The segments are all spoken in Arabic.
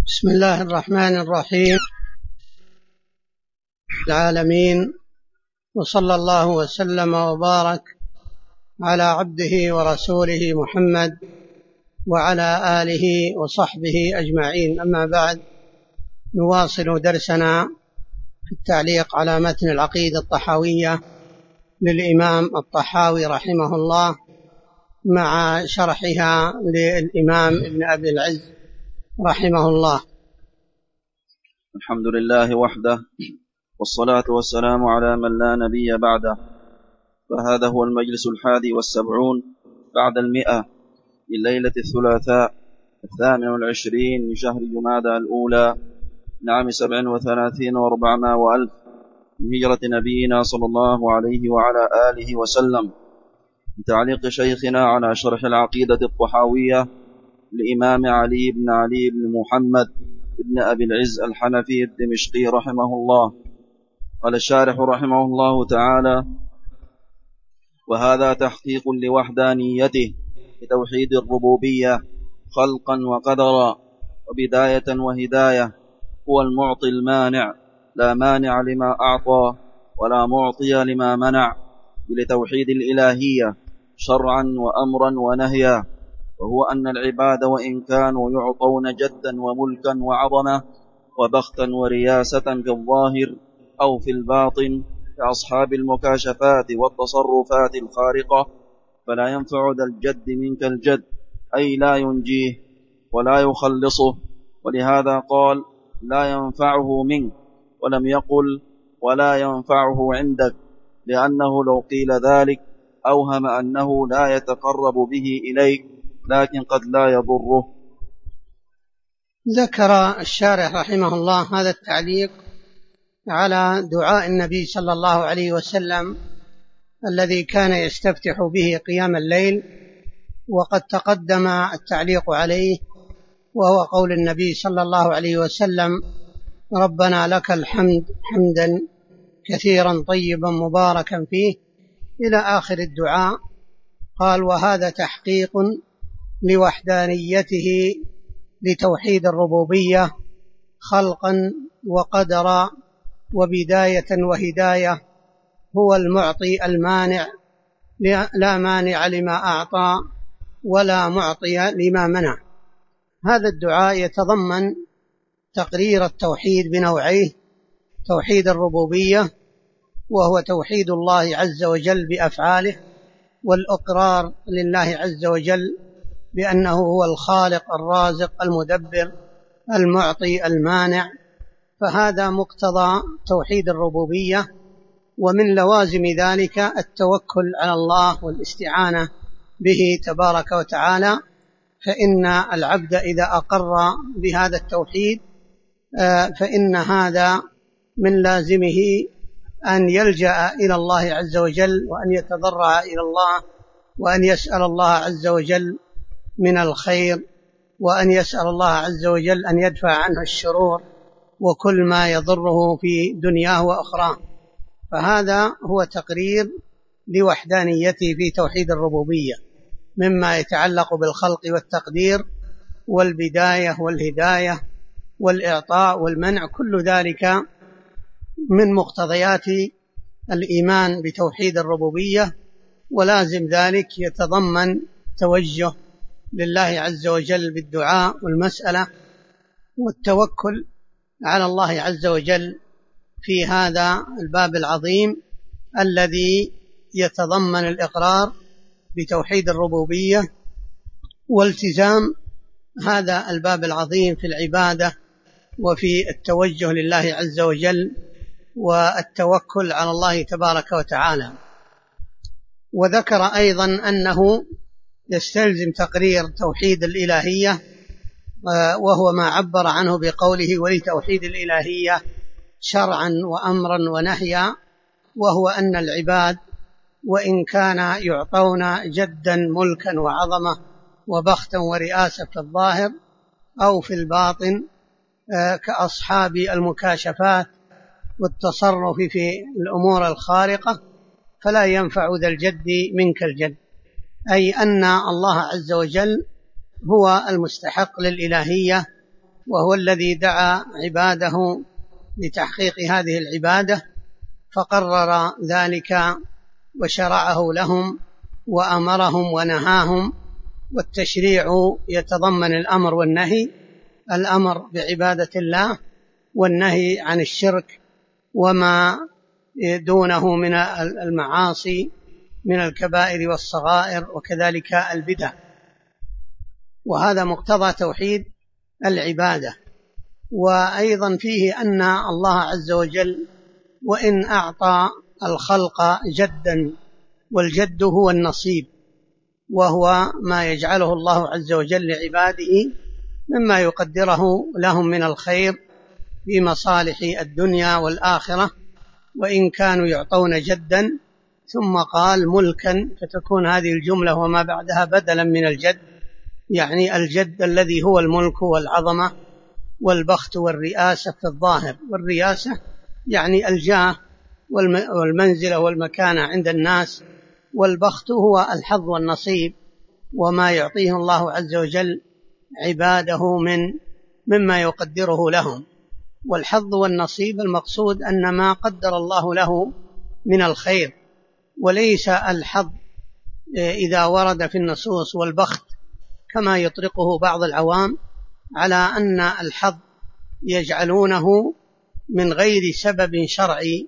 بسم الله الرحمن الرحيم العالمين، وصلى الله وسلم وبارك على عبده ورسوله محمد وعلى آله وصحبه أجمعين. أما بعد، نواصل درسنا في التعليق على متن العقيدة الطحاوية للإمام الطحاوي رحمه الله مع شرحها للإمام ابن أبي العز رحمه الله. الحمد لله وحده، والصلاة والسلام على من لا نبي بعده. فهذا هو المجلس 71 بعد 100 لليلة الثلاثاء 22 من شهر جمادى الأولى لعام 37 و400 وألف من هجرة نبينا صلى الله عليه وعلى آله وسلم، بتعليق شيخنا على شرح العقيدة الطحاوية لإمام علي بن محمد ابن أبي العز الحنفي الدمشقي رحمه الله. قال الشارح رحمه الله تعالى: وهذا تحقيق لوحدانيته بتوحيد الربوبية خلقا وقدرا وبداية وهداية. هو المعطي المانع، لا مانع لما أعطى ولا معطي لما منع، ولتوحيد الإلهية شرعا وأمرا ونهيا. وهو أن العباد وإن كانوا يعطون جدا وملكا وعظمة وبختا ورياسة في الظاهر أو في الباطن كأصحاب المكاشفات والتصرفات الخارقة، فلا ينفع ذا الجد منك الجد، أي لا ينجيه ولا يخلصه. ولهذا قال: لا ينفعه منك، ولم يقل ولا ينفعه عندك، لأنه لو قيل ذلك أوهم أنه لا يتقرب به إليك، لكن قد لا يضره. ذكر الشارح رحمه الله هذا التعليق على دعاء النبي صلى الله عليه وسلم الذي كان يستفتح به قيام الليل، وقد تقدم التعليق عليه، وهو قول النبي صلى الله عليه وسلم: ربنا لك الحمد حمدا كثيرا طيبا مباركا فيه، إلى آخر الدعاء. قال: وهذا تحقيق لوحدانيته لتوحيد الربوبية خلقا وقدرا وبداية وهداية. هو المعطي المانع، لا مانع لما أعطى ولا معطي لما منع. هذا الدعاء يتضمن تقرير التوحيد بنوعيه: توحيد الربوبية، وهو توحيد الله عز وجل بأفعاله، والإقرار لله عز وجل بأنه هو الخالق الرازق المدبر المعطي المانع. فهذا مقتضى توحيد الربوبية، ومن لوازم ذلك التوكل على الله والاستعانة به تبارك وتعالى. فإن العبد إذا أقر بهذا التوحيد فإن هذا من لازمه أن يلجأ إلى الله عز وجل، وأن يتضرع إلى الله، وأن يسأل الله عز وجل من الخير، وأن يسأل الله عز وجل أن يدفع عنه الشرور وكل ما يضره في دنياه وأخراه. فهذا هو تقرير لوحدانيته في توحيد الربوبية، مما يتعلق بالخلق والتقدير والبداية والهداية والإعطاء والمنع. كل ذلك من مقتضيات الإيمان بتوحيد الربوبية، ولازم ذلك يتضمن توجه لله عز وجل بالدعاء والمسألة والتوكل على الله عز وجل في هذا الباب العظيم الذي يتضمن الإقرار بتوحيد الربوبية، والتزام هذا الباب العظيم في العبادة وفي التوجه لله عز وجل والتوكل على الله تبارك وتعالى. وذكر أيضا أنه يستلزم تقرير توحيد الإلهية، وهو ما عبر عنه بقوله: ولتوحيد الإلهية شرعا وأمرا ونهيا. وهو أن العباد وإن كان يعطون جدا ملكا وعظمة وبختا ورئاسة في الظاهر أو في الباطن كأصحاب المكاشفات والتصرف في الأمور الخارقة، فلا ينفع ذا الجد منك الجد، أي أن الله عز وجل هو المستحق للإلهية، وهو الذي دعا عباده لتحقيق هذه العبادة فقرر ذلك وشرعه لهم وأمرهم ونهاهم. والتشريع يتضمن الأمر والنهي، الأمر بعبادة الله والنهي عن الشرك وما دونه من المعاصي من الكبائر والصغائر وكذلك البدع. وهذا مقتضى توحيد العبادة. وأيضا فيه أن الله عز وجل وإن أعطى الخلق جدا، والجد هو النصيب، وهو ما يجعله الله عز وجل لعباده مما يقدره لهم من الخير في مصالح الدنيا والآخرة، وإن كانوا يعطون جدا. ثم قال ملكا، فتكون هذه الجملة وما بعدها بدلا من الجد، يعني الجد الذي هو الملك والعظمة والبخت والرئاسة في الظاهر. والرئاسة يعني الجاه والمنزلة والمكانة عند الناس، والبخت هو الحظ والنصيب وما يعطيه الله عز وجل عباده مما يقدره لهم. والحظ والنصيب المقصود أن ما قدر الله له من الخير، وليس الحظ إذا ورد في النصوص والبخت كما يطلقه بعض العوام على أن الحظ يجعلونه من غير سبب شرعي،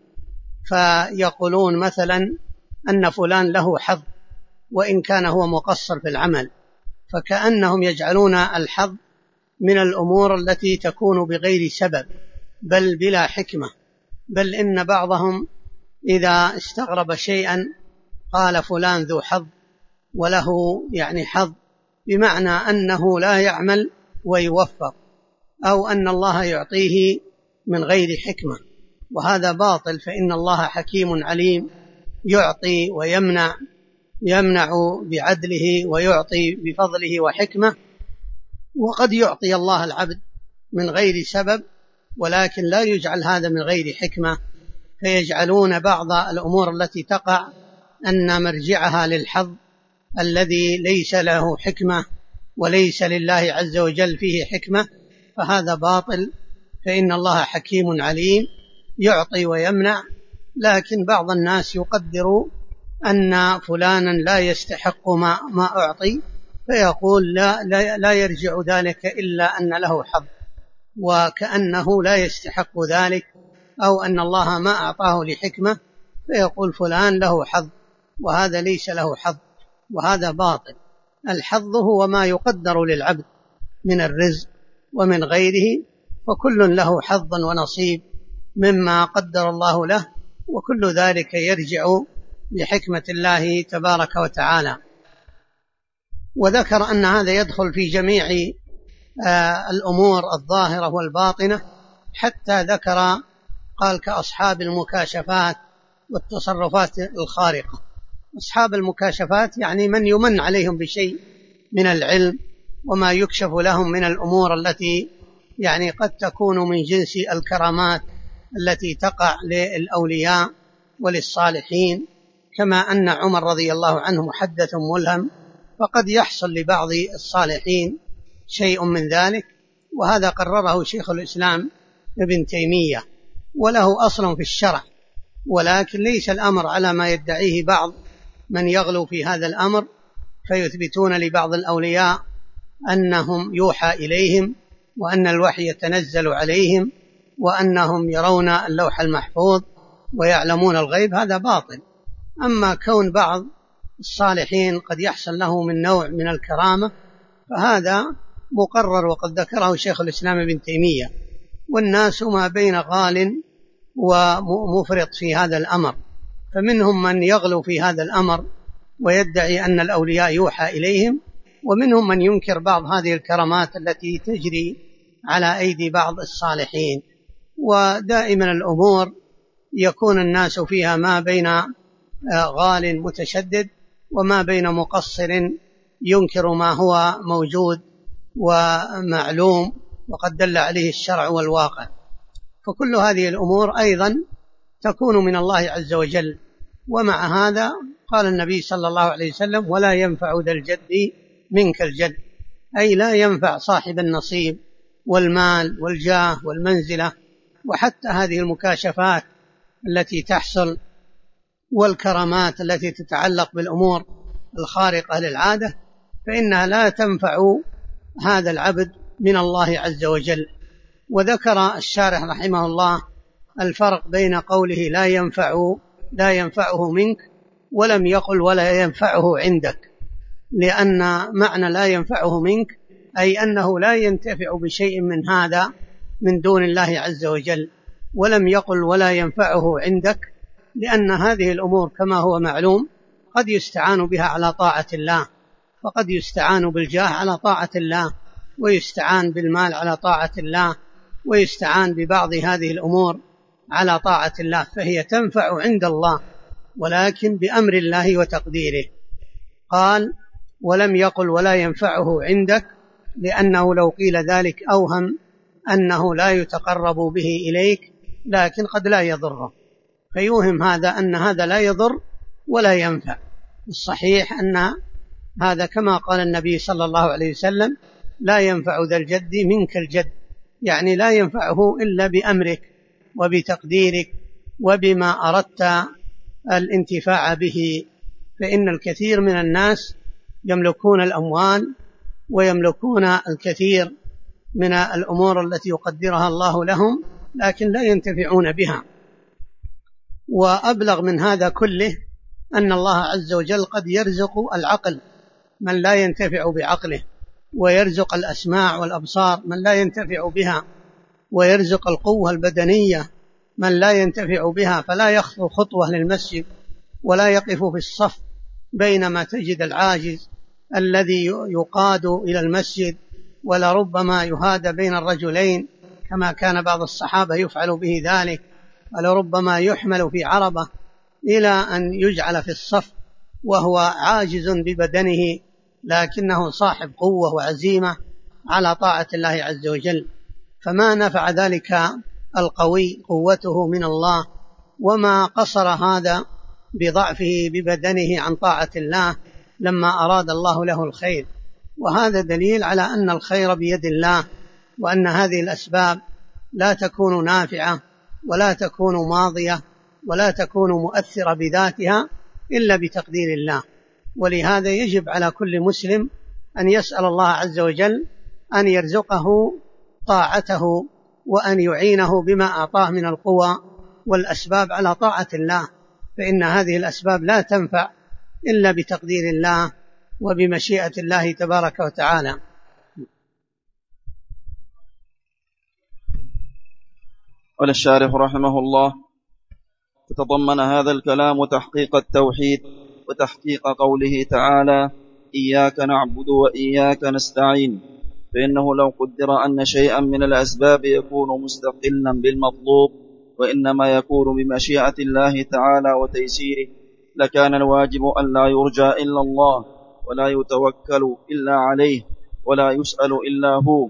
فيقولون مثلا أن فلان له حظ وإن كان هو مقصر في العمل، فكأنهم يجعلون الحظ من الأمور التي تكون بغير سبب بل بلا حكمة. بل إن بعضهم إذا استغرب شيئا قال فلان ذو حظ وله يعني حظ، بمعنى أنه لا يعمل ويوفق، أو أن الله يعطيه من غير حكمة، وهذا باطل. فإن الله حكيم عليم يعطي ويمنع، يمنع بعدله ويعطي بفضله وحكمة. وقد يعطي الله العبد من غير سبب، ولكن لا يجعل هذا من غير حكمة، فيجعلون بعض الأمور التي تقع أن مرجعها للحظ الذي ليس له حكمة وليس لله عز وجل فيه حكمة، فهذا باطل. فإن الله حكيم عليم يعطي ويمنع، لكن بعض الناس يقدر أن فلانا لا يستحق ما أعطي، فيقول لا يرجع ذلك إلا أن له حظ، وكأنه لا يستحق ذلك، أو أن الله ما أعطاه لحكمة، فيقول فلان له حظ، وهذا ليس له حظ، وهذا باطل. الحظ هو ما يقدر للعبد من الرزق ومن غيره، فكل له حظ ونصيب مما قدر الله له، وكل ذلك يرجع لحكمة الله تبارك وتعالى. وذكر أن هذا يدخل في جميع الأمور الظاهرة والباطنة، حتى ذكر قال كأصحاب المكاشفات والتصرفات الخارقة. أصحاب المكاشفات يعني من يمن عليهم بشيء من العلم وما يكشف لهم من الأمور التي يعني قد تكون من جنس الكرامات التي تقع للأولياء وللصالحين، كما أن عمر رضي الله عنه محدث ملهم، فقد يحصل لبعض الصالحين شيء من ذلك، وهذا قرره شيخ الإسلام ابن تيمية، وله أصل في الشرع، ولكن ليس الأمر على ما يدعيه بعض من يغلو في هذا الأمر، فيثبتون لبعض الأولياء أنهم يوحى إليهم وأن الوحي يتنزل عليهم وأنهم يرون اللوح المحفوظ ويعلمون الغيب، هذا باطل. أما كون بعض الصالحين قد يحصل له من نوع من الكرامة فهذا مقرر، وقد ذكره شيخ الإسلام ابن تيمية. والناس ما بين غال ومفرط في هذا الأمر، فمنهم من يغلو في هذا الأمر ويدعي أن الأولياء يوحى إليهم، ومنهم من ينكر بعض هذه الكرامات التي تجري على أيدي بعض الصالحين. ودائما الأمور يكون الناس فيها ما بين غال متشدد وما بين مقصر ينكر ما هو موجود ومعلوم وقد دل عليه الشرع والواقع. فكل هذه الأمور أيضا تكون من الله عز وجل. ومع هذا قال النبي صلى الله عليه وسلم: ولا ينفع ذا الجد منك الجد، أي لا ينفع صاحب النصيب والمال والجاه والمنزلة، وحتى هذه المكاشفات التي تحصل والكرامات التي تتعلق بالأمور الخارقة للعادة، فإنها لا تنفع هذا العبد من الله عز وجل. وذكر الشارح رحمه الله الفرق بين قوله لا ينفعه منك، ولم يقل ولا ينفعه عندك، لأن معنى لا ينفعه منك أي أنه لا ينتفع بشيء من هذا من دون الله عز وجل، ولم يقل ولا ينفعه عندك، لأن هذه الأمور كما هو معلوم قد يستعان بها على طاعة الله، فقد يستعان بالجاه على طاعة الله، ويستعان بالمال على طاعة الله، ويستعان ببعض هذه الأمور على طاعة الله، فهي تنفع عند الله ولكن بأمر الله وتقديره. قال ولم يقل ولا ينفعه عندك، لأنه لو قيل ذلك أوهم أنه لا يتقرب به إليك لكن قد لا يضره، فيوهم هذا أن هذا لا يضر ولا ينفع. الصحيح أن هذا كما قال النبي صلى الله عليه وسلم لا ينفع ذا الجد منك الجد، يعني لا ينفعه إلا بأمرك وبتقديرك وبما أردت الانتفاع به. فإن الكثير من الناس يملكون الأموال ويملكون الكثير من الأمور التي يقدرها الله لهم، لكن لا ينتفعون بها. وأبلغ من هذا كله أن الله عز وجل قد يرزق العقل من لا ينتفع بعقله، ويرزق الأسماع والأبصار من لا ينتفع بها، ويرزق القوة البدنية من لا ينتفع بها، فلا يخطو خطوة للمسجد ولا يقف في الصف، بينما تجد العاجز الذي يقاد إلى المسجد ولربما يهادى بين الرجلين كما كان بعض الصحابة يفعل به ذلك، ولربما يحمل في عربة إلى أن يجعل في الصف وهو عاجز ببدنه لكنه صاحب قوة وعزيمة على طاعة الله عز وجل. فما نفع ذلك القوي قوته من الله، وما قصر هذا بضعفه ببدنه عن طاعة الله لما أراد الله له الخير. وهذا دليل على أن الخير بيد الله، وأن هذه الأسباب لا تكون نافعة ولا تكون ماضية ولا تكون مؤثرة بذاتها إلا بتقدير الله. ولهذا يجب على كل مسلم أن يسأل الله عز وجل أن يرزقه طاعته، وأن يعينه بما أعطاه من القوى والأسباب على طاعة الله، فإن هذه الأسباب لا تنفع إلا بتقدير الله وبمشيئة الله تبارك وتعالى. قال الشارح رحمه الله: تتضمن هذا الكلام تحقيق التوحيد وتحقيق قوله تعالى: إياك نعبد وإياك نستعين، فإنه لو قدر أن شيئا من الأسباب يكون مستقلا بالمطلوب وإنما يكون بمشيئة الله تعالى وتيسيره، لكان الواجب أن لا يرجى إلا الله ولا يتوكل إلا عليه ولا يسأل إلا هو،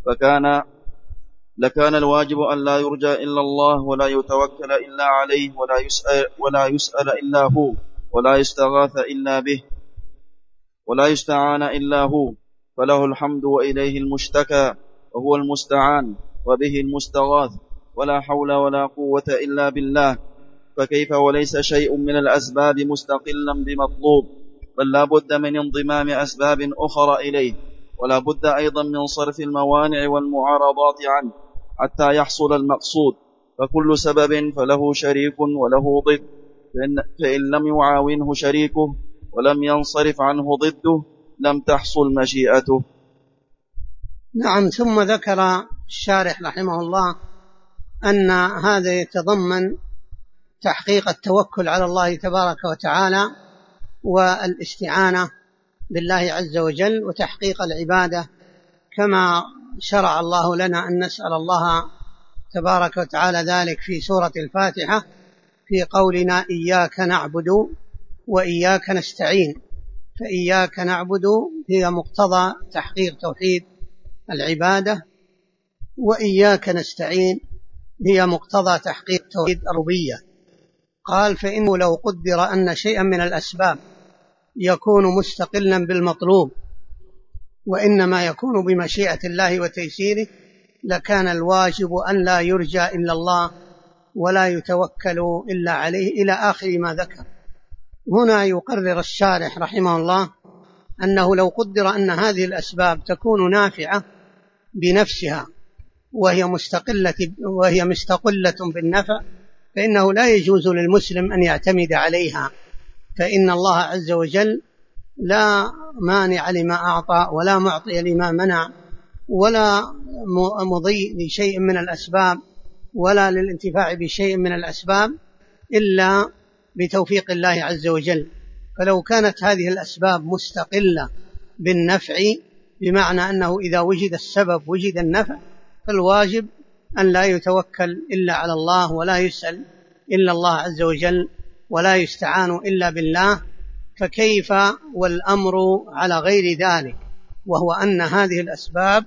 لكان الواجب أن لا يرجى إلا الله ولا يتوكل إلا عليه ولا يسأل إلا هو، ولا يستغاث إلا به ولا يستعان إلا هو، فله الحمد وإليه المشتكى وهو المستعان وبه المستغاث، ولا حول ولا قوة إلا بالله. فكيف وليس شيء من الأسباب مستقلا بمطلوب، بل لا بد من انضمام أسباب أخرى إليه، ولا بد أيضا من صرف الموانع والمعارضات عنه حتى يحصل المقصود. فكل سبب فله شريك وله ضد، فإن لم يعاونه شريكه ولم ينصرف عنه ضده لم تحصل مشيئته. نعم. ثم ذكر الشارح رحمه الله أن هذا يتضمن تحقيق التوكل على الله تبارك وتعالى والاستعانة بالله عز وجل وتحقيق العبادة، كما شرع الله لنا أن نسأل الله تبارك وتعالى ذلك في سورة الفاتحة في قولنا إياك نعبد وإياك نستعين. فإياك نعبد هي مقتضى تحقيق توحيد العبادة، وإياك نستعين هي مقتضى تحقيق توحيد الربوبية. قال فإنه لو قدر أن شيئا من الأسباب يكون مستقلا بالمطلوب وإنما يكون بمشيئة الله وتيسيره، لكان الواجب أن لا يرجى إلا الله ولا يتوكل إلا عليه، إلى آخر ما ذكر. هنا يقرر الشارح رحمه الله أنه لو قدر أن هذه الأسباب تكون نافعة بنفسها وهي مستقلة بالنفع، فإنه لا يجوز للمسلم أن يعتمد عليها، فإن الله عز وجل لا مانع لما أعطى ولا معطي لما منع ولا مضي لشيء من الأسباب ولا للانتفاع بشيء من الأسباب إلا بتوفيق الله عز وجل. فلو كانت هذه الأسباب مستقلة بالنفع، بمعنى أنه إذا وجد السبب وجد النفع، فالواجب أن لا يتوكل إلا على الله ولا يسأل إلا الله عز وجل ولا يستعان إلا بالله. فكيف والأمر على غير ذلك، وهو أن هذه الأسباب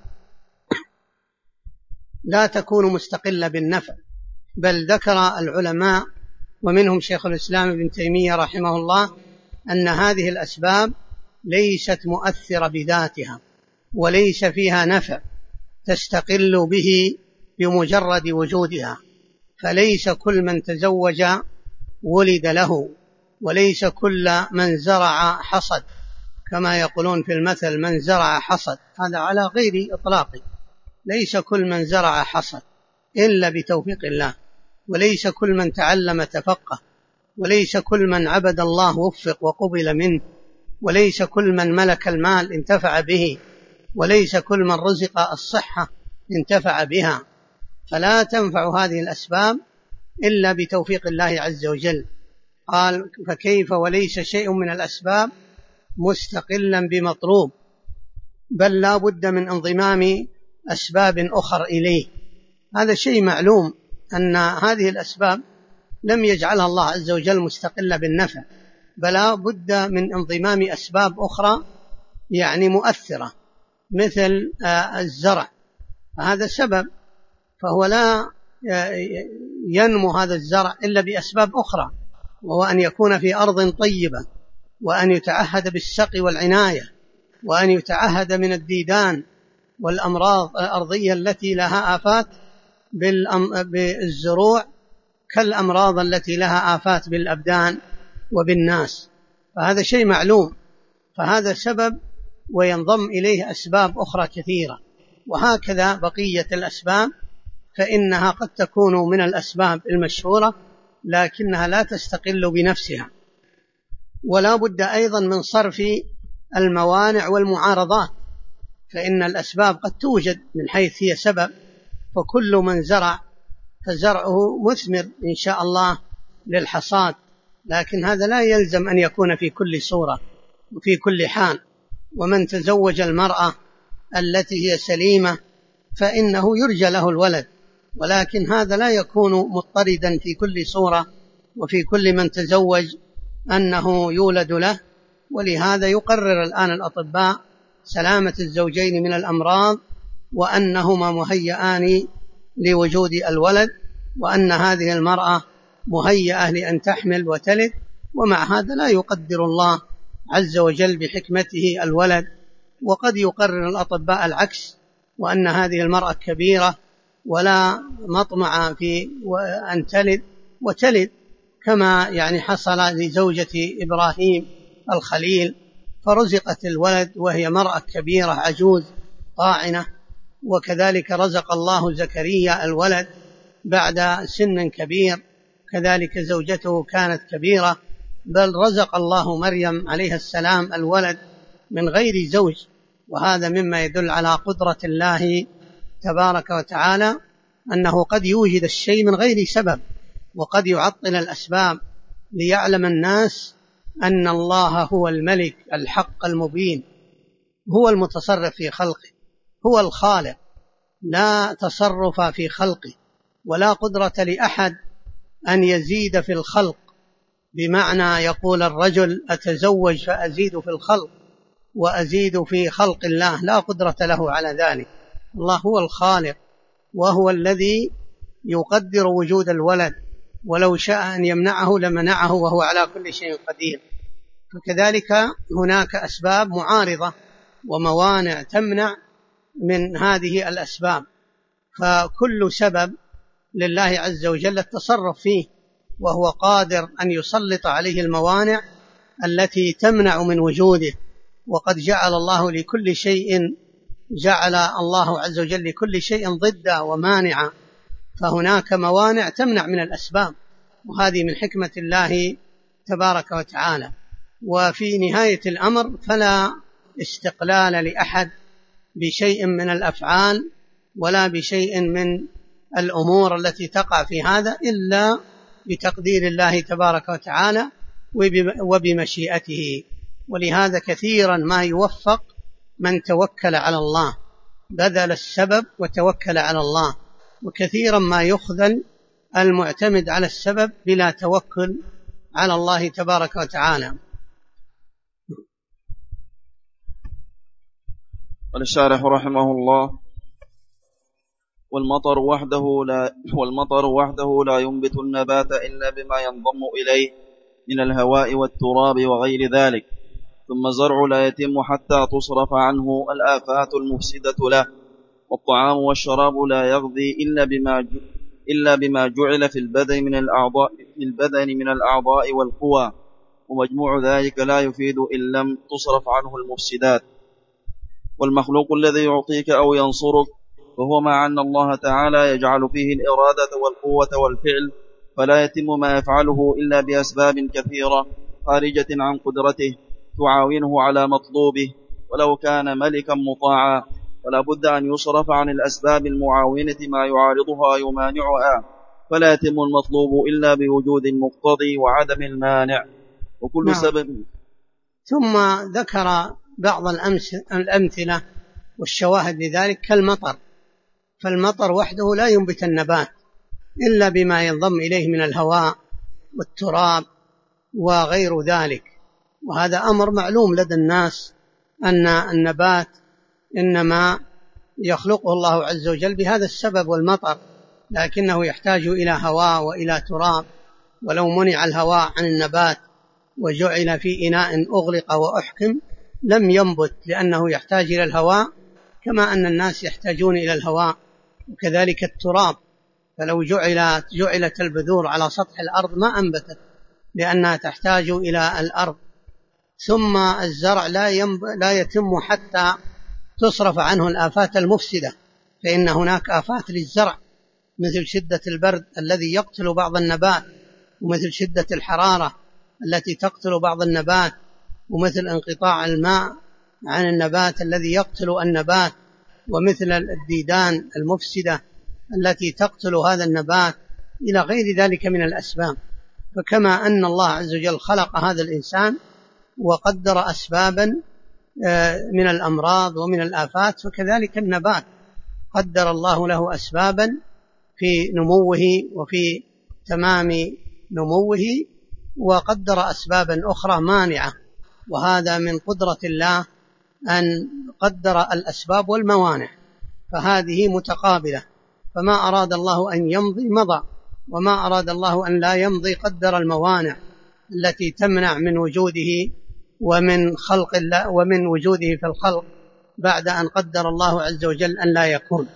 لا تكون مستقلة بالنفع، بل ذكر العلماء ومنهم شيخ الإسلام ابن تيمية رحمه الله أن هذه الأسباب ليست مؤثرة بذاتها وليس فيها نفع تستقل به بمجرد وجودها، فليس كل من تزوج ولد له، وليس كل من زرع حصد، كما يقولون في المثل من زرع حصد، هذا على غير إطلاقه. ليس كل من زرع حصد إلا بتوفيق الله، وليس كل من تعلم تفقه، وليس كل من عبد الله وفق وقبل منه، وليس كل من ملك المال انتفع به، وليس كل من رزق الصحة انتفع بها. فلا تنفع هذه الأسباب إلا بتوفيق الله عز وجل. قال فكيف وليس شيء من الأسباب مستقلا بمطلوب، بل لا بد من انضمام أسباب أخر إليه. هذا شيء معلوم أن هذه الأسباب لم يجعلها الله عز وجل مستقلة بالنفع، بل لا بد من انضمام أسباب أخرى يعني مؤثرة، مثل الزرع، هذا سبب، فهو لا ينمو هذا الزرع إلا بأسباب أخرى، وهو أن يكون في أرض طيبة، وأن يتعهد بالسقي والعناية، وأن يتعهد من الديدان والأمراض الأرضية التي لها آفات بالزروع كالأمراض التي لها آفات بالأبدان وبالناس، فهذا شيء معلوم. فهذا سبب وينضم إليه أسباب أخرى كثيرة، وهكذا بقية الأسباب فإنها قد تكون من الأسباب المشهورة لكنها لا تستقل بنفسها. ولا بد أيضا من صرف الموانع والمعارضات، فإن الأسباب قد توجد من حيث هي سبب، فكل من زرع فزرعه مثمر إن شاء الله للحصاد، لكن هذا لا يلزم أن يكون في كل صورة وفي كل حال. ومن تزوج المرأة التي هي سليمة فإنه يرجى له الولد، ولكن هذا لا يكون مضطردا في كل صورة وفي كل من تزوج أنه يولد له. ولهذا يقرر الآن الأطباء سلامة الزوجين من الأمراض، وأنهما مهيئان لوجود الولد، وأن هذه المرأة مهيئة لأن تحمل وتلد، ومع هذا لا يقدر الله عز وجل بحكمته الولد. وقد يقرر الأطباء العكس، وأن هذه المرأة كبيرة ولا مطمع في أن تلد وتلد، كما يعني حصل لزوجة إبراهيم الخليل، فرزقت الولد وهي مرأة كبيرة عجوز طاعنة. وكذلك رزق الله زكريا الولد بعد سن كبير، كذلك زوجته كانت كبيرة، بل رزق الله مريم عليه السلام الولد من غير زوج. وهذا مما يدل على قدرة الله تبارك وتعالى، أنه قد يوجد الشيء من غير سبب، وقد يعطل الأسباب ليعلم الناس أن الله هو الملك الحق المبين، هو المتصرف في خلقه، هو الخالق، لا تصرف في خلقه، ولا قدرة لأحد أن يزيد في الخلق، بمعنى يقول الرجل أتزوج فأزيد في الخلق وأزيد في خلق الله، لا قدرة له على ذلك. الله هو الخالق، وهو الذي يقدر وجود الولد، ولو شاء أن يمنعه لمنعه، وهو على كل شيء قدير. فكذلك هناك أسباب معارضة وموانع تمنع من هذه الأسباب، فكل سبب لله عز وجل التصرف فيه، وهو قادر أن يسلط عليه الموانع التي تمنع من وجوده. وقد جعل الله عز وجل لكل شيء ضدا ومانعا، فهناك موانع تمنع من الأسباب، وهذه من حكمة الله تبارك وتعالى. وفي نهاية الأمر فلا استقلال لأحد بشيء من الأفعال ولا بشيء من الأمور التي تقع في هذا إلا بتقدير الله تبارك وتعالى وبمشيئته. ولهذا كثيرا ما يوفق من توكل على الله، بذل السبب وتوكل على الله، وكثيرا ما يخذل المعتمد على السبب بلا توكل على الله تبارك وتعالى. قال الشارح رحمه الله: والمطر وحده لا ينبت النبات إلا بما ينضم إليه من الهواء والتراب وغير ذلك، ثم الزرع لا يتم حتى تصرف عنه الآفات المفسدة له، والطعام والشراب لا يغذي إلا بما جعل في البدن من الأعضاء والقوى، ومجموع ذلك لا يفيد إن لم تصرف عنه المفسدات. والمخلوق الذي يعطيك أو ينصرك وهو مع أن الله تعالى يجعل فيه الإرادة والقوة والفعل، فلا يتم ما يفعله إلا بأسباب كثيرة خارجة عن قدرته تعاونه على مطلوبه، ولو كان ملكا مطاعا فلا بد أن يصرف عن الأسباب المعاونة ما يعارضها يمانعها، فلا يتم المطلوب إلا بوجود المقتضي وعدم المانع وكل سبب. ثم ذكر بعض الأمثلة والشواهد لذلك كالمطر، فالمطر وحده لا ينبت النبات إلا بما ينضم إليه من الهواء والتراب وغير ذلك، وهذا أمر معلوم لدى الناس أن النبات إنما يخلقه الله عز وجل بهذا السبب والمطر، لكنه يحتاج إلى هواء وإلى تراب، ولو منع الهواء عن النبات وجعل في إناء أغلق وأحكم لم ينبت، لأنه يحتاج إلى الهواء كما أن الناس يحتاجون إلى الهواء، وكذلك التراب، فلو جعلت البذور على سطح الأرض ما أنبتت لأنها تحتاج إلى الأرض. ثم الزرع لا يتم حتى تصرف عنه الآفات المفسدة، فإن هناك آفات للزرع مثل شدة البرد الذي يقتل بعض النبات، ومثل شدة الحرارة التي تقتل بعض النبات، ومثل انقطاع الماء عن النبات الذي يقتل النبات، ومثل الديدان المفسدة التي تقتل هذا النبات، إلى غير ذلك من الأسباب. فكما أن الله عز وجل خلق هذا الإنسان وقدر أسبابا من الأمراض ومن الآفات، فكذلك النبات قدر الله له أسبابا في نموه وفي تمام نموه، وقدر أسبابا أخرى مانعة، وهذا من قدرة الله أن قدر الأسباب والموانع، فهذه متقابلة، فما أراد الله أن يمضي مضى، وما أراد الله أن لا يمضي قدر الموانع التي تمنع من وجوده ومن خلق الله ومن وجوده في الخلق بعد أن قدر الله عز وجل أن لا يكون.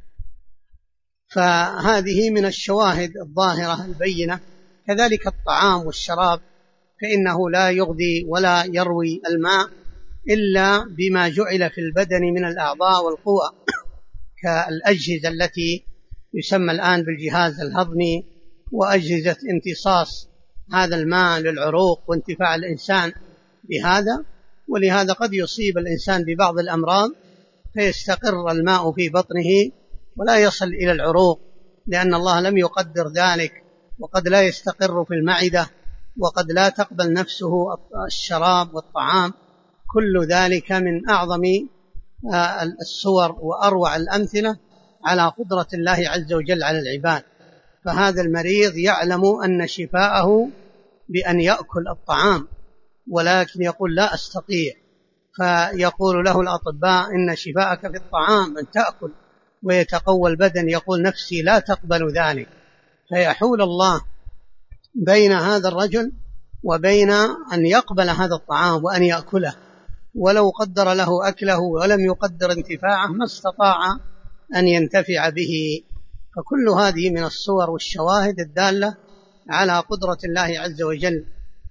فهذه من الشواهد الظاهرة البينة. كذلك الطعام والشراب، فإنه لا يغذي ولا يروي الماء إلا بما جعل في البدن من الأعضاء والقوى، كالأجهزة التي يسمى الآن بالجهاز الهضمي، وأجهزة امتصاص هذا الماء للعروق وانتفاع الإنسان بهذا. ولهذا قد يصيب الإنسان ببعض الأمراض فيستقر الماء في بطنه ولا يصل إلى العروق، لأن الله لم يقدر ذلك، وقد لا يستقر في المعدة، وقد لا تقبل نفسه الشراب والطعام. كل ذلك من أعظم الصور وأروع الأمثلة على قدرة الله عز وجل على العباد. فهذا المريض يعلم أن شفاءه بأن يأكل الطعام، ولكن يقول لا أستطيع، فيقول له الأطباء إن شفاءك في الطعام أن تأكل، ويتقوى البدن يقول نفسي لا تقبل ذلك، فيحول الله بين هذا الرجل وبين أن يقبل هذا الطعام وأن يأكله. ولو قدر له أكله ولم يقدر انتفاعه ما استطاع أن ينتفع به. فكل هذه من الصور والشواهد الدالة على قدرة الله عز وجل.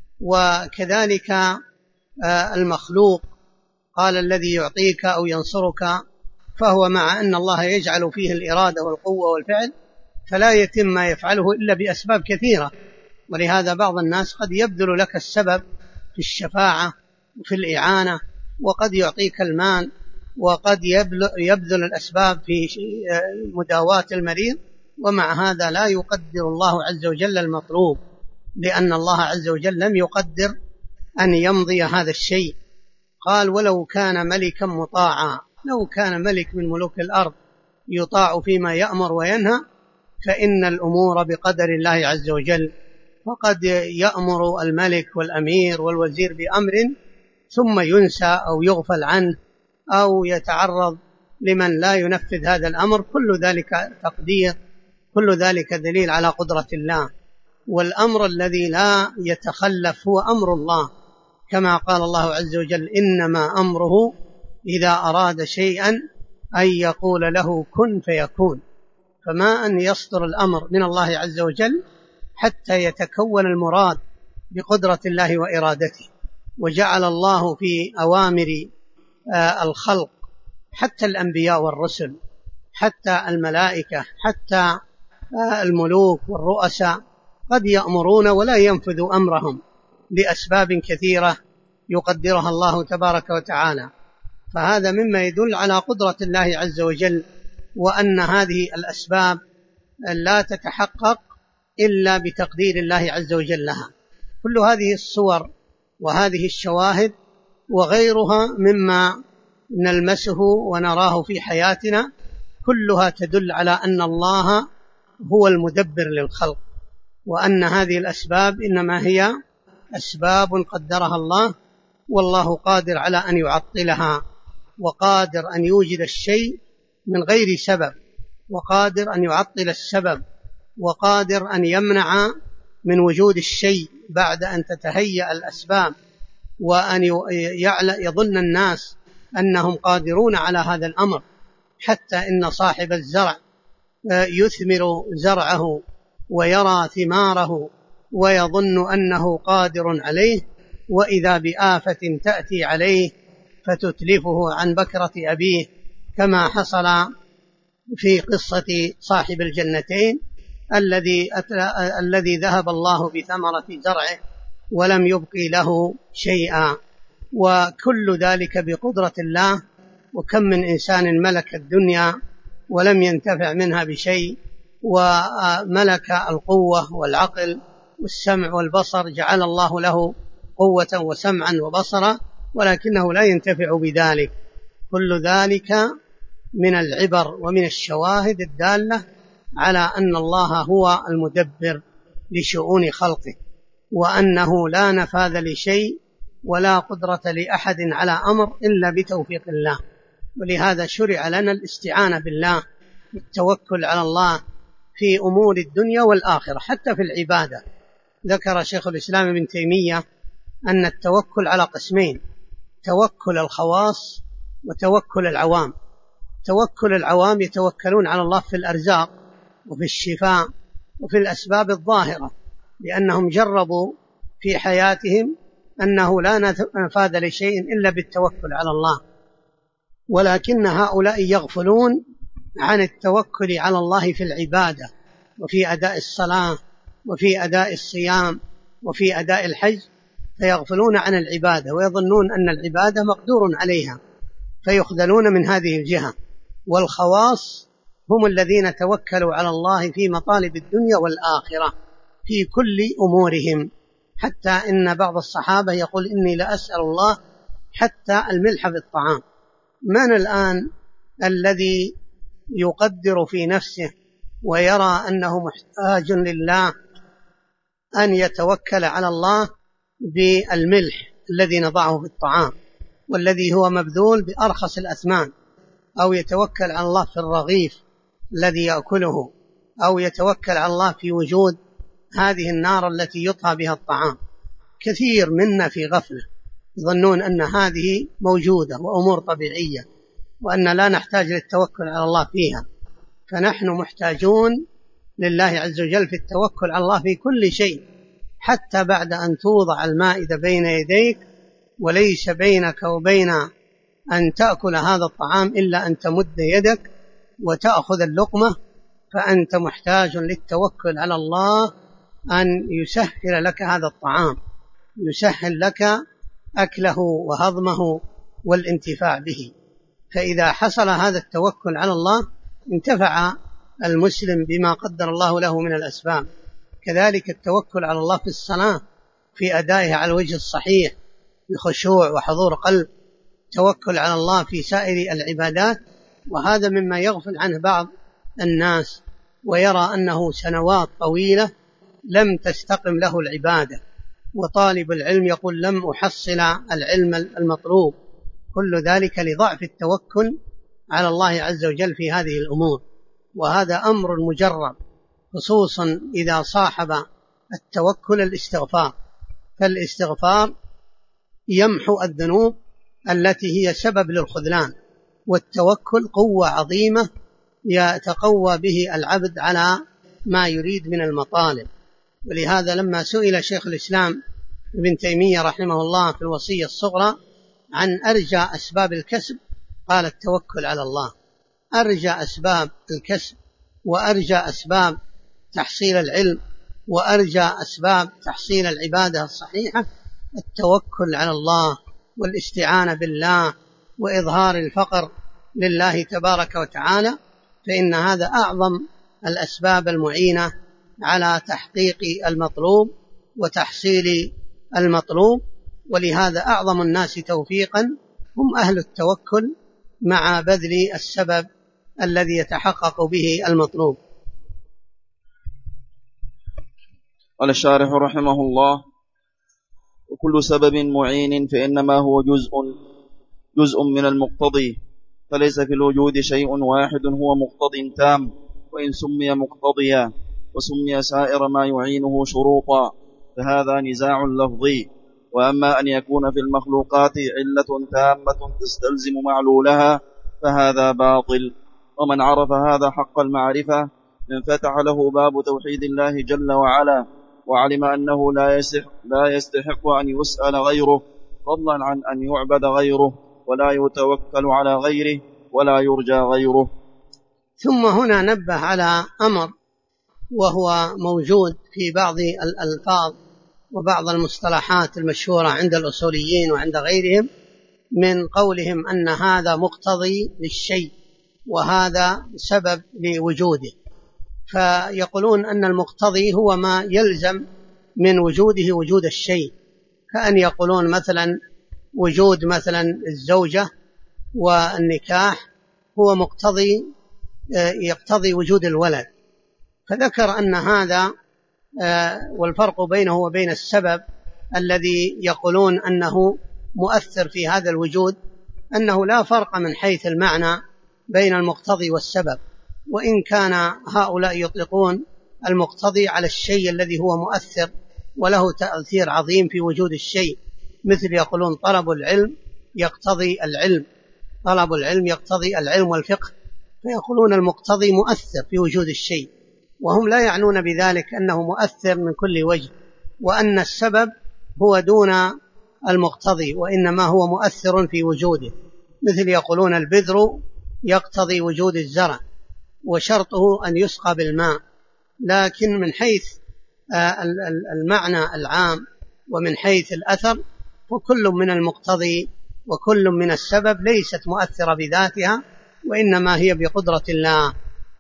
وكذلك المخلوق، قال الذي يعطيك أو ينصرك، فهو مع أن الله يجعل فيه الإرادة والقوة والفعل فلا يتم ما يفعله إلا بأسباب كثيرة. ولهذا بعض الناس قد يبذل لك السبب في الشفاعة وفي الإعانة، وقد يعطيك المال، وقد يبذل الأسباب في مداواة المريض، ومع هذا لا يقدر الله عز وجل المطلوب، لأن الله عز وجل لم يقدر أن يمضي هذا الشيء. قال ولو كان ملكا مطاعا، لو كان ملك من ملوك الأرض يطاع فيما يأمر وينهى فإن الأمور بقدر الله عز وجل. فقد يأمر الملك والأمير والوزير بأمر ثم ينسى أو يغفل عنه أو يتعرض لمن لا ينفذ هذا الأمر، كل ذلك تقدير، كل ذلك دليل على قدرة الله. والأمر الذي لا يتخلف هو أمر الله، كما قال الله عز وجل إنما أمره إذا أراد شيئا أن يقول له كن فيكون. فما أن يصدر الأمر من الله عز وجل حتى يتكون المراد بقدرة الله وإرادته. وجعل الله في أوامر الخلق حتى الأنبياء والرسل، حتى الملائكة، حتى الملوك والرؤساء قد يأمرون ولا ينفذوا أمرهم لأسباب كثيرة يقدرها الله تبارك وتعالى. فهذا مما يدل على قدرة الله عز وجل، وأن هذه الأسباب لا تتحقق إلا بتقدير الله عز وجل لها. كل هذه الصور وهذه الشواهد وغيرها مما نلمسه ونراه في حياتنا كلها تدل على أن الله هو المدبر للخلق، وأن هذه الأسباب إنما هي أسباب قدرها الله، والله قادر على أن يعطلها، وقادر أن يوجد الشيء من غير سبب، وقادر أن يعطل السبب، وقادر أن يمنع من وجود الشيء بعد أن تتهيأ الأسباب، وأن يظن الناس أنهم قادرون على هذا الأمر، حتى إن صاحب الزرع يثمر زرعه ويرى ثماره ويظن أنه قادر عليه، وإذا بآفة تأتي عليه فتتلفه عن بكرة أبيه، كما حصل في قصة صاحب الجنتين الذي ذهب الله بثمرة زرعه ولم يبقي له شيئا. وكل ذلك بقدرة الله. وكم من إنسان ملك الدنيا ولم ينتفع منها بشيء، وملك القوة والعقل والسمع والبصر، جعل الله له قوة وسمعا وبصرا، ولكنه لا ينتفع بذلك. كل ذلك من العبر ومن الشواهد الدالة على أن الله هو المدبر لشؤون خلقه، وأنه لا نفاذ لشيء ولا قدرة لأحد على أمر إلا بتوفيق الله. ولهذا شرع لنا الاستعانة بالله، التوكل على الله في أمور الدنيا والآخرة، حتى في العبادة. ذكر شيخ الإسلام ابن تيمية أن التوكل على قسمين: توكل الخواص وتوكل العوام. توكل العوام يتوكلون على الله في الأرزاق وفي الشفاء وفي الأسباب الظاهرة، لأنهم جربوا في حياتهم أنه لا نفاذ لشيء إلا بالتوكل على الله. ولكن هؤلاء يغفلون عن التوكل على الله في العبادة، وفي أداء الصلاة، وفي أداء الصيام، وفي أداء الحج، فيغفلون عن العبادة ويظنون أن العبادة مقدور عليها، فيخذلون من هذه الجهة. والخواص هم الذين توكلوا على الله في مطالب الدنيا والآخرة في كل أمورهم، حتى إن بعض الصحابة يقول إني لأسأل الله حتى الملح في الطعام. من الآن الذي يقدر في نفسه ويرى أنه محتاج لله أن يتوكل على الله بالملح الذي نضعه في الطعام، والذي هو مبذول بأرخص الأثمان، أو يتوكل على الله في الرغيف الذي يأكله، أو يتوكل على الله في وجود هذه النار التي يطهى بها الطعام؟ كثير منا في غفلة، يظنون أن هذه موجودة وأمور طبيعية، وأن لا نحتاج للتوكل على الله فيها، فنحن محتاجون لله عز وجل في التوكل على الله في كل شيء، حتى بعد أن توضع المائدة بين يديك وليس بينك وبين أن تأكل هذا الطعام إلا أن تمد يدك وتأخذ اللقمة، فأنت محتاج للتوكل على الله أن يسهل لك هذا الطعام، يسهل لك أكله وهضمه والانتفاع به. فإذا حصل هذا التوكل على الله انتفع المسلم بما قدر الله له من الأسباب. كذلك التوكل على الله في الصلاة في أدائها على الوجه الصحيح بخشوع وحضور قلب، توكل على الله في سائر العبادات. وهذا مما يغفل عنه بعض الناس ويرى أنه سنوات طويلة لم تستقم له العبادة، وطالب العلم يقول لم أحصل العلم المطلوب، كل ذلك لضعف التوكل على الله عز وجل في هذه الأمور. وهذا أمر مجرب، خصوصا إذا صاحب التوكل الاستغفار، فالاستغفار يمحو الذنوب التي هي سبب للخذلان، والتوكل قوة عظيمة يتقوى به العبد على ما يريد من المطالب. ولهذا لما سئل شيخ الإسلام ابن تيمية رحمه الله في الوصية الصغرى عن أرجى أسباب الكسب قال التوكل على الله. أرجى أسباب الكسب وأرجى أسباب تحصيل العلم وأرجى أسباب تحصيل العبادة الصحيحة التوكل على الله والاستعانة بالله وإظهار الفقر لله تبارك وتعالى، فإن هذا أعظم الأسباب المعينة على تحقيق المطلوب وتحصيل المطلوب. ولهذا أعظم الناس توفيقا هم أهل التوكل مع بذل السبب الذي يتحقق به المطلوب. قال الشارح رحمه الله: وكل سبب معين فإنما هو جزء من المقتضي، فليس في الوجود شيء واحد هو مقتض تام، وإن سمي مقتضيا وسمي سائر ما يعينه شروطا فهذا نزاع لفظي. وأما أن يكون في المخلوقات علة تامة تستلزم معلولها فهذا باطل. ومن عرف هذا حق المعرفة انفتح له باب توحيد الله جل وعلا، وعلم أنه لا يستحق أن يسأل غيره، فضلا عن أن يعبد غيره، ولا يتوكل على غيره، ولا يرجى غيره. ثم هنا نبه على أمر وهو موجود في بعض الألفاظ وبعض المصطلحات المشهورة عند الأصوليين وعند غيرهم، من قولهم أن هذا مقتضي للشيء وهذا سبب لوجوده، فيقولون أن المقتضي هو ما يلزم من وجوده وجود الشيء، كأن يقولون مثلا وجود مثلا الزوجة والنكاح هو مقتضي يقتضي وجود الولد، فذكر أن هذا والفرق بينه وبين السبب الذي يقولون أنه مؤثر في هذا الوجود أنه لا فرق من حيث المعنى بين المقتضي والسبب، وإن كان هؤلاء يطلقون المقتضي على الشيء الذي هو مؤثر وله تأثير عظيم في وجود الشيء، مثل يقولون طلب العلم يقتضي العلم، طلب العلم يقتضي العلم والفقه، فيقولون المقتضي مؤثر في وجود الشيء، وهم لا يعنون بذلك أنه مؤثر من كل وجه، وأن السبب هو دون المقتضي وإنما هو مؤثر في وجوده، مثل يقولون البذر يقتضي وجود الزرع وشرطه أن يسقى بالماء، لكن من حيث المعنى العام ومن حيث الأثر فكل من المقتضي وكل من السبب ليست مؤثرة بذاتها، وإنما هي بقدرة الله.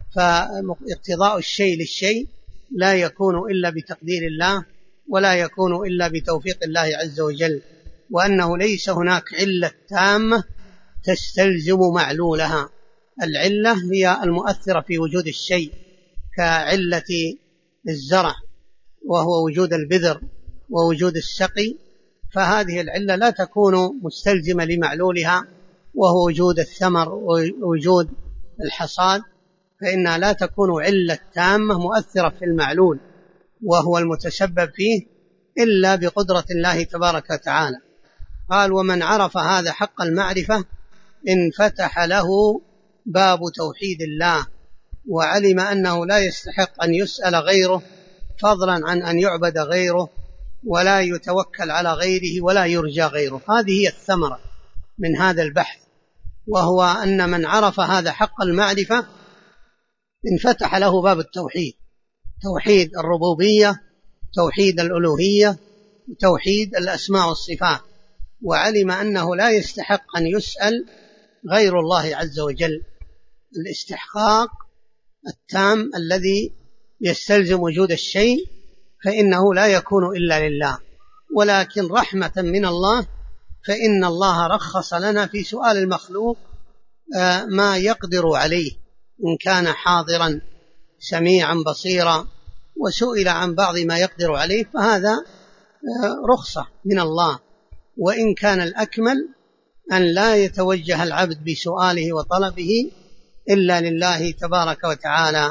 فاقتضاء الشيء للشيء لا يكون إلا بتقدير الله ولا يكون إلا بتوفيق الله عز وجل، وأنه ليس هناك علة تامة تستلزم معلولها. العلة هي المؤثرة في وجود الشيء كعلة الزرع وهو وجود البذر ووجود السقي، فهذه العلة لا تكون مستلزمة لمعلولها وهو وجود الثمر ووجود الحصاد، فإنها لا تكون علة تامة مؤثرة في المعلول وهو المتسبب فيه إلا بقدرة الله تبارك وتعالى. قال: ومن عرف هذا حق المعرفة انفتح له باب توحيد الله، وعلم أنه لا يستحق أن يسأل غيره فضلا عن أن يعبد غيره، ولا يتوكل على غيره ولا يرجى غيره. هذه هي الثمرة من هذا البحث، وهو أن من عرف هذا حق المعرفة انفتح له باب التوحيد، توحيد الربوبية، توحيد الألوهية، توحيد الأسماء والصفات، وعلم أنه لا يستحق أن يسأل غير الله عز وجل الاستحقاق التام الذي يستلزم وجود الشيء، فإنه لا يكون إلا لله، ولكن رحمة من الله فإن الله رخص لنا في سؤال المخلوق ما يقدر عليه إن كان حاضرا سميعا بصيرا وسئل عن بعض ما يقدر عليه، فهذا رخصة من الله. وإن كان الأكمل أن لا يتوجه العبد بسؤاله وطلبه إلا لله تبارك وتعالى.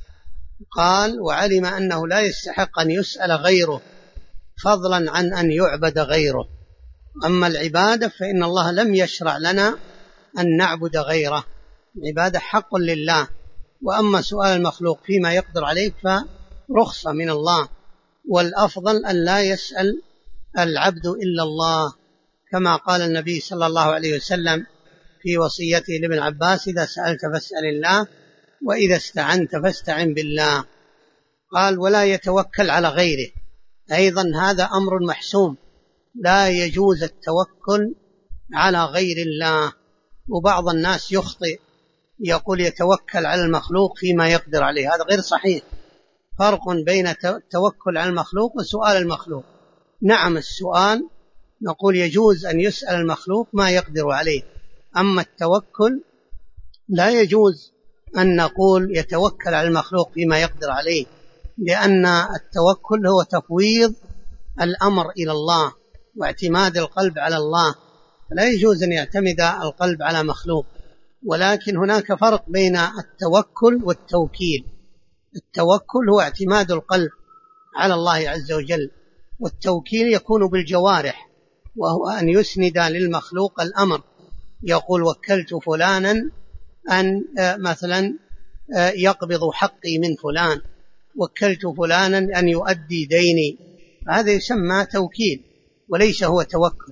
قال: وعلم أنه لا يستحق أن يسأل غيره فضلا عن أن يعبد غيره. أما العبادة فإن الله لم يشرع لنا أن نعبد غيره، العبادة حق لله، وأما سؤال المخلوق فيما يقدر عليه فرخصة من الله، والأفضل أن لا يسأل العبد إلا الله، كما قال النبي صلى الله عليه وسلم في وصيته لابن عباس: إذا سألت فاسأل الله، وإذا استعنت فاستعن بالله. قال: ولا يتوكل على غيره، أيضا هذا أمر محسوم، لا يجوز التوكل على غير الله. وبعض الناس يخطئ يقول يتوكل على المخلوق فيما يقدر عليه، هذا غير صحيح. فرق بين التوكل على المخلوق وسؤال المخلوق. نعم، السؤال نقول يجوز أن يسأل المخلوق ما يقدر عليه، أما التوكل لا يجوز أن نقول يتوكل على المخلوق فيما يقدر عليه، لأن التوكل هو تفويض الأمر إلى الله واعتماد القلب على الله، لا يجوز أن يعتمد القلب على مخلوق. ولكن هناك فرق بين التوكل والتوكيل. التوكل هو اعتماد القلب على الله عز وجل، والتوكيل يكون بالجوارح، وهو أن يسند للمخلوق الأمر، يقول: وكلت فلانا أن مثلا يقبض حقي من فلان، وكلت فلانا أن يؤدي ديني، هذا يسمى توكيل وليس هو توكل.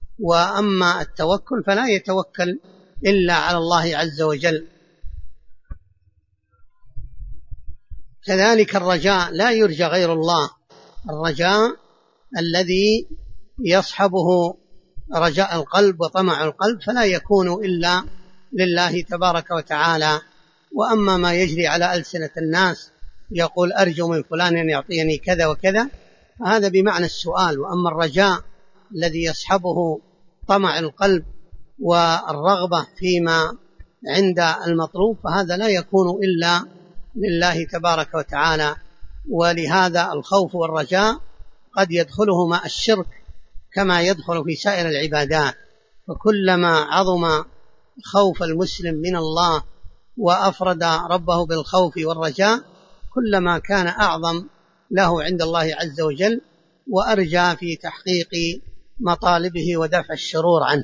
وأما التوكل فلا يتوكل إلا على الله عز وجل. كذلك الرجاء لا يرجى غير الله، الرجاء الذي يصحبه رجاء القلب وطمع القلب فلا يكون إلا لله تبارك وتعالى. وأما ما يجري على ألسنة الناس يقول: أرجو من فلان أن يعطيني كذا وكذا، هذا بمعنى السؤال. وأما الرجاء الذي يصحبه طمع القلب والرغبة فيما عند المطلوب فهذا لا يكون إلا لله تبارك وتعالى. ولهذا الخوف والرجاء قد يدخله مع الشرك كما يدخل في سائر العبادات، فكلما عظم خوف المسلم من الله وأفرد ربه بالخوف والرجاء كلما كان أعظم له عند الله عز وجل وأرجى في تحقيق مطالبه ودفع الشرور عنه.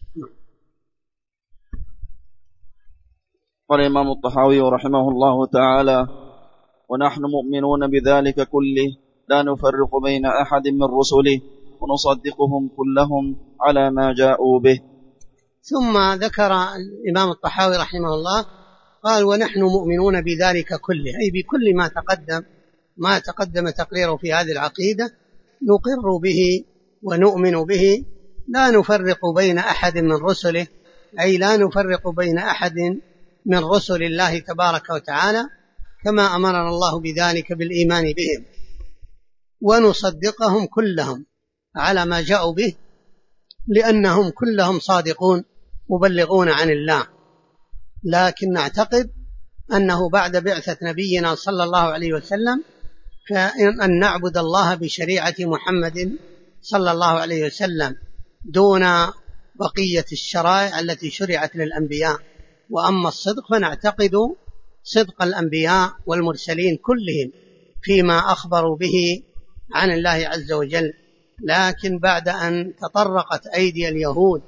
قال الإمام الطحاوي رحمه الله تعالى: ونحن مؤمنون بذلك كله، لا نفرق بين أحد من رسله، ونصدقهم كلهم على ما جاءوا به. ثم ذكر الإمام الطحاوي رحمه الله قال: ونحن مؤمنون بذلك كله، أي بكل ما تقدم تقريره في هذه العقيدة نقر به ونؤمن به، لا نفرق بين أحد من رسله، أي لا نفرق بين أحد من رسل الله تبارك وتعالى، كما أمرنا الله بذلك بالإيمان بهم، ونصدقهم كلهم على ما جاءوا به، لأنهم كلهم صادقون مبلغون عن الله. لكن نعتقد أنه بعد بعثة نبينا صلى الله عليه وسلم فأن نعبد الله بشريعة محمد صلى الله عليه وسلم دون بقية الشرائع التي شرعت للأنبياء. وأما الصدق فنعتقد صدق الأنبياء والمرسلين كلهم فيما أخبروا به عن الله عز وجل. لكن بعد أن تطرقت أيدي اليهود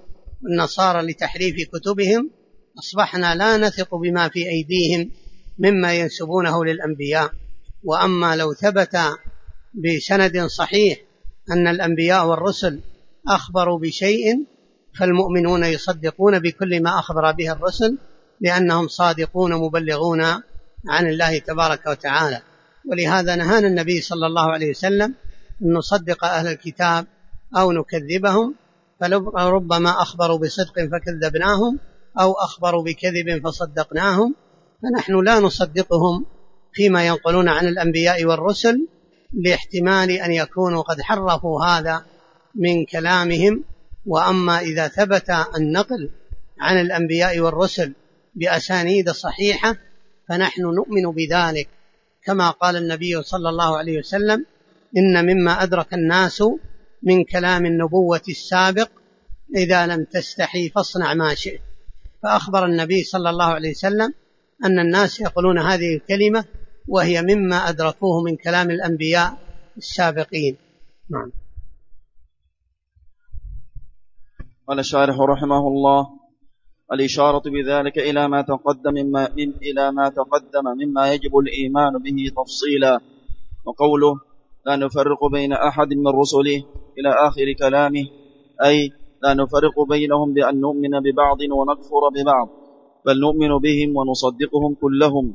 النصارى لتحريف كتبهم أصبحنا لا نثق بما في أيديهم مما ينسبونه للأنبياء. وأما لو ثبت بسند صحيح أن الأنبياء والرسل أخبروا بشيء فالمؤمنون يصدقون بكل ما أخبر به الرسل، لأنهم صادقون مبلغون عن الله تبارك وتعالى. ولهذا نهانا النبي صلى الله عليه وسلم أن نصدق أهل الكتاب أو نكذبهم، فربما أخبروا بصدق فكذبناهم أو أخبروا بكذب فصدقناهم، فنحن لا نصدقهم فيما ينقلون عن الأنبياء والرسل لاحتمال أن يكونوا قد حرفوا هذا من كلامهم. وأما إذا ثبت النقل عن الأنبياء والرسل بأسانيد صحيحة فنحن نؤمن بذلك، كما قال النبي صلى الله عليه وسلم: إن مما أدرك الناس من كلام النبوة السابق إذا لم تستحي فاصنع ما شئت. فأخبر النبي صلى الله عليه وسلم أن الناس يقولون هذه الكلمة وهي مما أدركوه من كلام الأنبياء السابقين. نعم. قال الشارح رحمه الله: الإشارة بذلك إلى ما تقدم مما يجب الإيمان به تفصيلا. وقوله: لا نفرق بين أحد من رسله إلى آخر كلامه، أي لا نفرق بينهم بأن نؤمن ببعض ونكفر ببعض، بل نؤمن بهم ونصدقهم كلهم،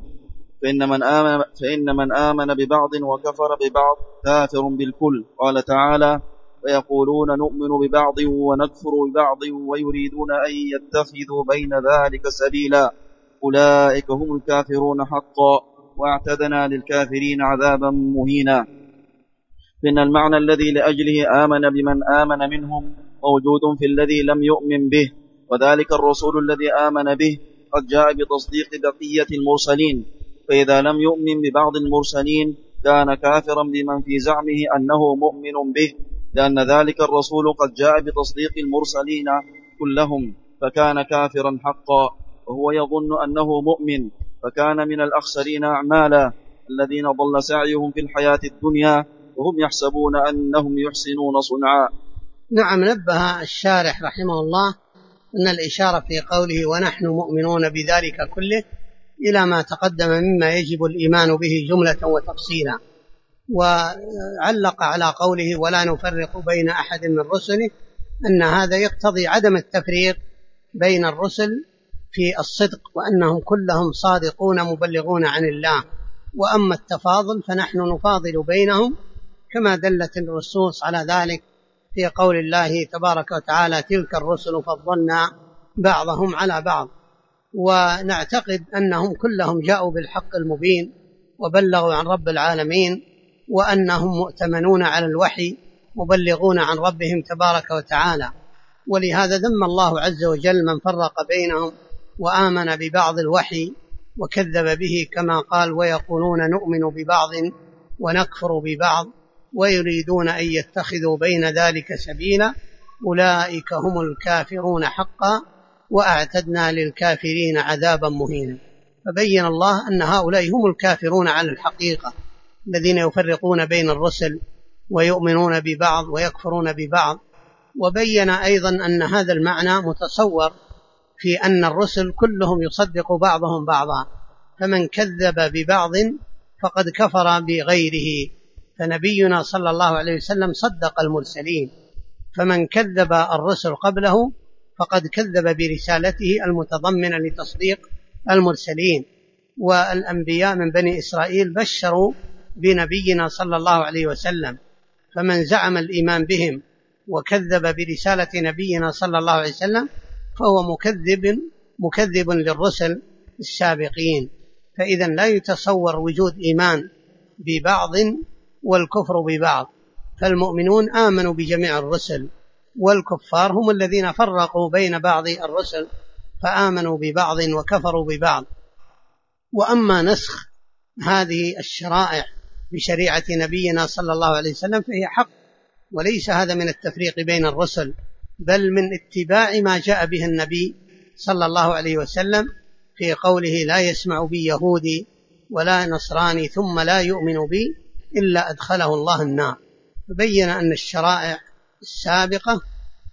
فإن من آمن ببعض وكفر ببعض كافر بالكل. قال تعالى: ويقولون نؤمن ببعض ونكفر ببعض ويريدون أن يتخذوا بين ذلك سبيلا، أولئك هم الكافرون حقا، واعتدنا للكافرين عذابا مهينا. فإن المعنى الذي لأجله آمن بمن آمن منهم موجود في الذي لم يؤمن به، وذلك الرسول الذي آمن به قد جاء بتصديق بقية المرسلين، فإذا لم يؤمن ببعض المرسلين كان كافرا بمن في زعمه أنه مؤمن به، لأن ذلك الرسول قد جاء بتصديق المرسلين كلهم، فكان كافرا حقا، وهو يظن أنه مؤمن، فكان من الأخسرين أعمالا الذين ضل سعيهم في الحياة الدنيا وهم يحسبون أنهم يحسنون صنعا. نعم. نبه الشارح رحمه الله أن الإشارة في قوله ونحن مؤمنون بذلك كله إلى ما تقدم مما يجب الإيمان به جملة وتفصيلا، وعلق على قوله ولا نفرق بين أحد من رسله أن هذا يقتضي عدم التفريق بين الرسل في الصدق، وأنهم كلهم صادقون مبلغون عن الله. وأما التفاضل فنحن نفاضل بينهم، كما دلت النصوص على ذلك في قول الله تبارك وتعالى: تلك الرسل فضلنا بعضهم على بعض. ونعتقد أنهم كلهم جاءوا بالحق المبين وبلغوا عن رب العالمين، وأنهم مؤتمنون على الوحي مبلغون عن ربهم تبارك وتعالى. ولهذا ذم الله عز وجل من فرق بينهم وآمن ببعض الوحي وكذب به، كما قال: ويقولون نؤمن ببعض ونكفر ببعض ويريدون أن يتخذوا بين ذلك سبيلا، أولئك هم الكافرون حقا، وأعتدنا للكافرين عذابا مهينا. فبين الله أن هؤلاء هم الكافرون على الحقيقة، الذين يفرقون بين الرسل ويؤمنون ببعض ويكفرون ببعض. وبين أيضا أن هذا المعنى متصور في أن الرسل كلهم يصدق بعضهم بعضا، فمن كذب ببعض فقد كفر بغيره. فنبينا صلى الله عليه وسلم صدق المرسلين، فمن كذب الرسل قبله فقد كذب برسالته المتضمنة لتصديق المرسلين. والأنبياء من بني إسرائيل بشروا بنبينا صلى الله عليه وسلم، فمن زعم الإيمان بهم وكذب برسالة نبينا صلى الله عليه وسلم فهو مكذب للرسل السابقين. فإذا لا يتصور وجود إيمان ببعض والكفر ببعض، فالمؤمنون آمنوا بجميع الرسل، والكفار هم الذين فرقوا بين بعض الرسل فآمنوا ببعض وكفروا ببعض. وأما نسخ هذه الشرائع بشريعة نبينا صلى الله عليه وسلم فهي حق، وليس هذا من التفريق بين الرسل، بل من اتباع ما جاء به النبي صلى الله عليه وسلم في قوله: لا يسمع بي يهودي ولا نصراني ثم لا يؤمن بي إلا أدخله الله النار. فبين أن الشرائع السابقة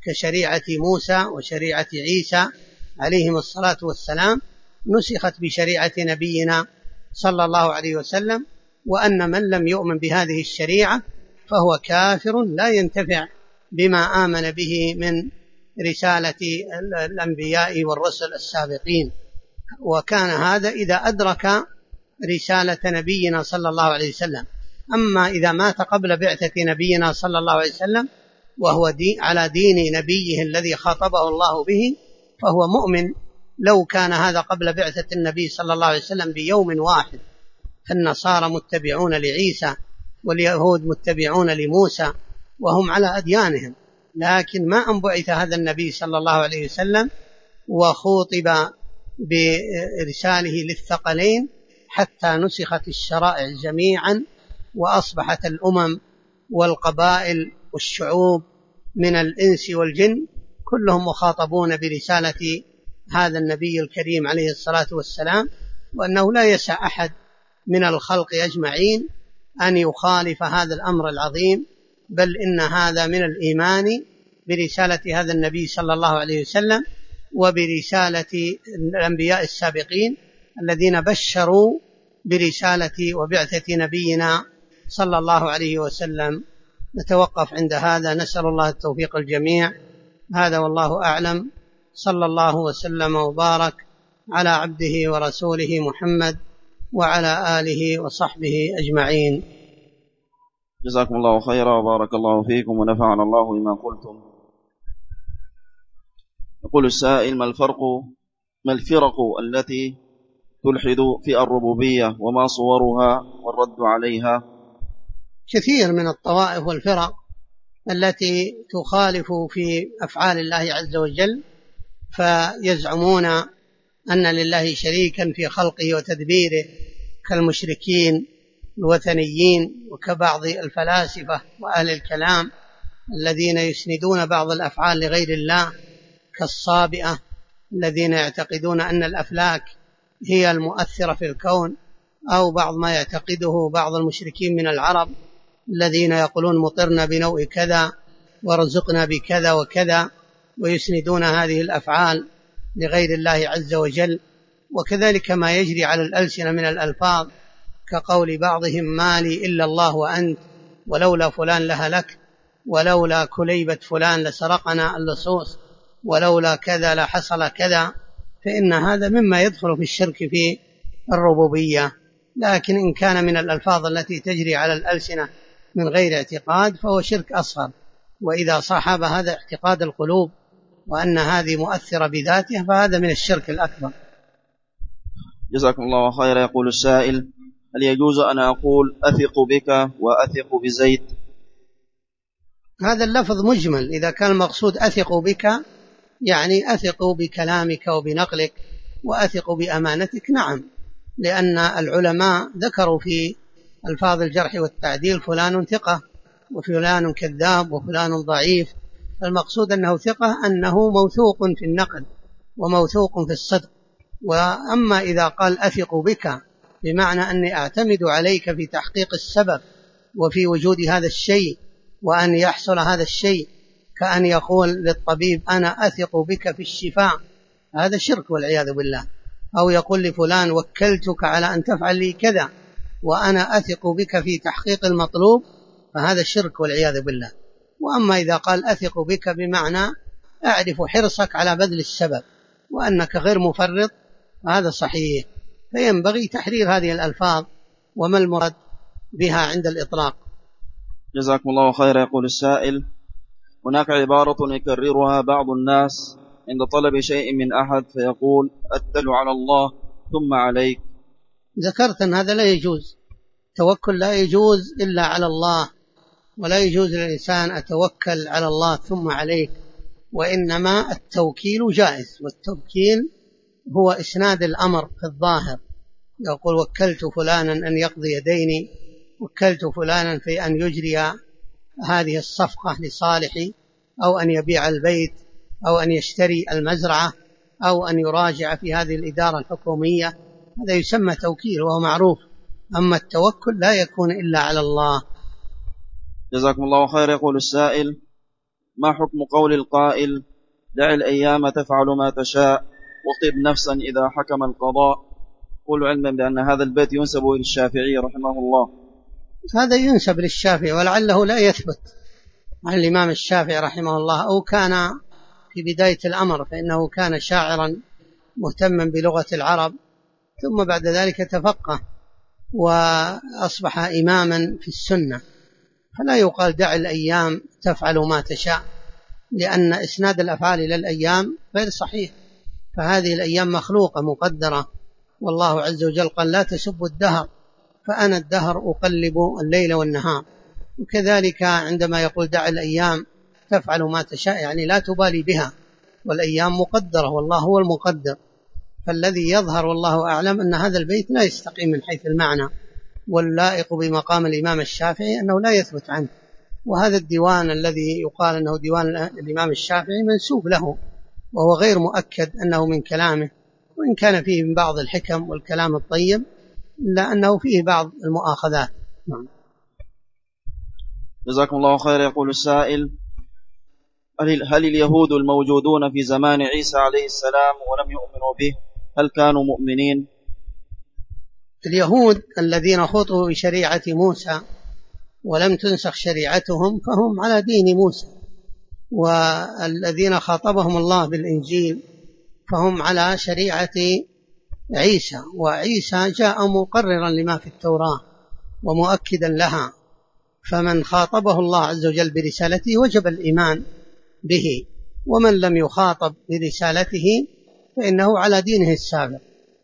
كشريعة موسى وشريعة عيسى عليهم الصلاة والسلام نسخت بشريعة نبينا صلى الله عليه وسلم، وأن من لم يؤمن بهذه الشريعة فهو كافر لا ينتفع بما آمن به من رسالة الأنبياء والرسل السابقين. وكان هذا إذا أدرك رسالة نبينا صلى الله عليه وسلم. أما إذا مات قبل بعثة نبينا صلى الله عليه وسلم وهو على دين نبيه الذي خاطبه الله به فهو مؤمن لو كان هذا قبل بعثة النبي صلى الله عليه وسلم بيوم واحد. فالنصارى متبعون لعيسى واليهود متبعون لموسى وهم على أديانهم، لكن ما أن بعث هذا النبي صلى الله عليه وسلم وخوطب برساله للثقلين حتى نسخت الشرائع جميعا، وأصبحت الأمم والقبائل والشعوب من الإنس والجن كلهم مخاطبون برسالة هذا النبي الكريم عليه الصلاة والسلام، وأنه لا يسع أحد من الخلق أجمعين أن يخالف هذا الأمر العظيم، بل إن هذا من الإيمان برسالة هذا النبي صلى الله عليه وسلم وبرسالة الأنبياء السابقين الذين بشروا برسالة وبعثة نبينا صلى الله عليه وسلم. نتوقف عند هذا، نسأل الله التوفيق الجميع. هذا والله أعلم، صلى الله وسلم وبارك على عبده ورسوله محمد وعلى آله وصحبه أجمعين. جزاكم الله خيرا وبارك الله فيكم ونفعنا الله بما قلتم. يقول السائل: ما الفرق التي تلحد في الربوبية وما صورها والرد عليها؟ كثير من الطوائف والفرق التي تخالف في أفعال الله عز وجل، فيزعمون أن لله شريكا في خلقه وتدبيره كالمشركين الوثنيين وكبعض الفلاسفة وأهل الكلام الذين يسندون بعض الأفعال لغير الله، كالصابئة الذين يعتقدون أن الأفلاك هي المؤثرة في الكون، أو بعض ما يعتقده بعض المشركين من العرب الذين يقولون مطرنا بنوء كذا ورزقنا بكذا وكذا، ويسندون هذه الأفعال لغير الله عز وجل. وكذلك ما يجري على الألسنة من الألفاظ كقول بعضهم: ما لي إلا الله وأنت، ولولا فلان لهلك، ولولا كليبة فلان لسرقنا اللصوص، ولولا كذا لحصل كذا. فإن هذا مما يدخل في الشرك في الربوبية. لكن إن كان من الألفاظ التي تجري على الألسنة من غير اعتقاد فهو شرك أصغر، وإذا صاحب هذا اعتقاد القلوب وأن هذه مؤثرة بذاتها فهذا من الشرك الأكبر. جزاكم الله خيرا. يقول السائل: هل يجوز أن أقول أثق بك وأثق بزيد؟ هذا اللفظ مجمل. إذا كان المقصود أثق بك يعني أثق بكلامك وبنقلك وأثق بأمانتك، نعم، لأن العلماء ذكروا في ألفاظ الجرح والتعديل فلان ثقة وفلان كذاب وفلان ضعيف. المقصود أنه ثقة، أنه موثوق في النقل وموثوق في الصدق. وأما إذا قال أثق بك بمعنى أني أعتمد عليك في تحقيق السبب وفي وجود هذا الشيء وأن يحصل هذا الشيء، كأن يقول للطبيب أنا أثق بك في الشفاء، هذا شرك والعياذ بالله. أو يقول لفلان وكلتك على أن تفعل لي كذا وأنا أثق بك في تحقيق المطلوب، فهذا شرك والعياذ بالله. وأما إذا قال أثق بك بمعنى أعرف حرصك على بذل السبب وأنك غير مفرط، فهذا صحيح. فينبغي تحرير هذه الألفاظ وما المراد بها عند الإطلاق. جزاكم الله خيرا. يقول السائل: هناك عبارة يكررها بعض الناس عند طلب شيء من أحد فيقول: أتكل على الله ثم عليك. ذكرت أن هذا لا يجوز. التوكل لا يجوز إلا على الله، ولا يجوز للإنسان أتوكل على الله ثم عليك، وإنما التوكيل جائز. والتوكيل هو إسناد الأمر في الظاهر، يقول وكلت فلانا أن يقضي ديني، وكلت فلانا في أن يجري هذه الصفقة لصالحي، أو أن يبيع البيت، أو أن يشتري المزرعة، أو أن يراجع في هذه الإدارة الحكومية. هذا يسمى توكيل وهو معروف. أما التوكل لا يكون إلا على الله. جزاكم الله خير. يقول السائل: ما حكم قول القائل دع الأيام تفعل ما تشاء وطب نفسا إذا حكم القضاء؟ قل علما بأن هذا البيت ينسب إلى الشافعي رحمه الله. هذا ينسب للشافعي ولعله لا يثبت عن الإمام الشافعي رحمه الله، أو كان في بداية الأمر فإنه كان شاعرا مهتما بلغة العرب، ثم بعد ذلك تفقه وأصبح إماما في السنة. فلا يقال دع الأيام تفعل ما تشاء، لأن إسناد الأفعال إلى الأيام غير صحيح، فهذه الأيام مخلوقة مقدرة، والله عز وجل قال لا تسبوا الدهر فأنا الدهر أقلب الليل والنهار. وكذلك عندما يقول دع الأيام تفعل ما تشاء يعني لا تبالي بها، والأيام مقدرة والله هو المقدر. فالذي يظهر والله أعلم أن هذا البيت لا يستقيم من حيث المعنى، واللائق بمقام الإمام الشافعي أنه لا يثبت عنه. وهذا الديوان الذي يقال أنه ديوان الإمام الشافعي منسوب له، وهو غير مؤكد أنه من كلامه، وإن كان فيه من بعض الحكم والكلام الطيب إلا أنه فيه بعض المؤاخذات. جزاكم الله خير. يقول السائل: هل اليهود الموجودون في زمان عيسى عليه السلام ولم يؤمنوا به هل كانوا مؤمنين؟ اليهود الذين خطوا بشريعة موسى ولم تنسخ شريعتهم فهم على دين موسى، والذين خاطبهم الله بالإنجيل فهم على شريعة عيسى، وعيسى جاء مقررا لما في التوراة ومؤكدا لها، فمن خاطبه الله عز وجل برسالته وجب الإيمان به، ومن لم يخاطب برسالته فإنه على دينه السابق.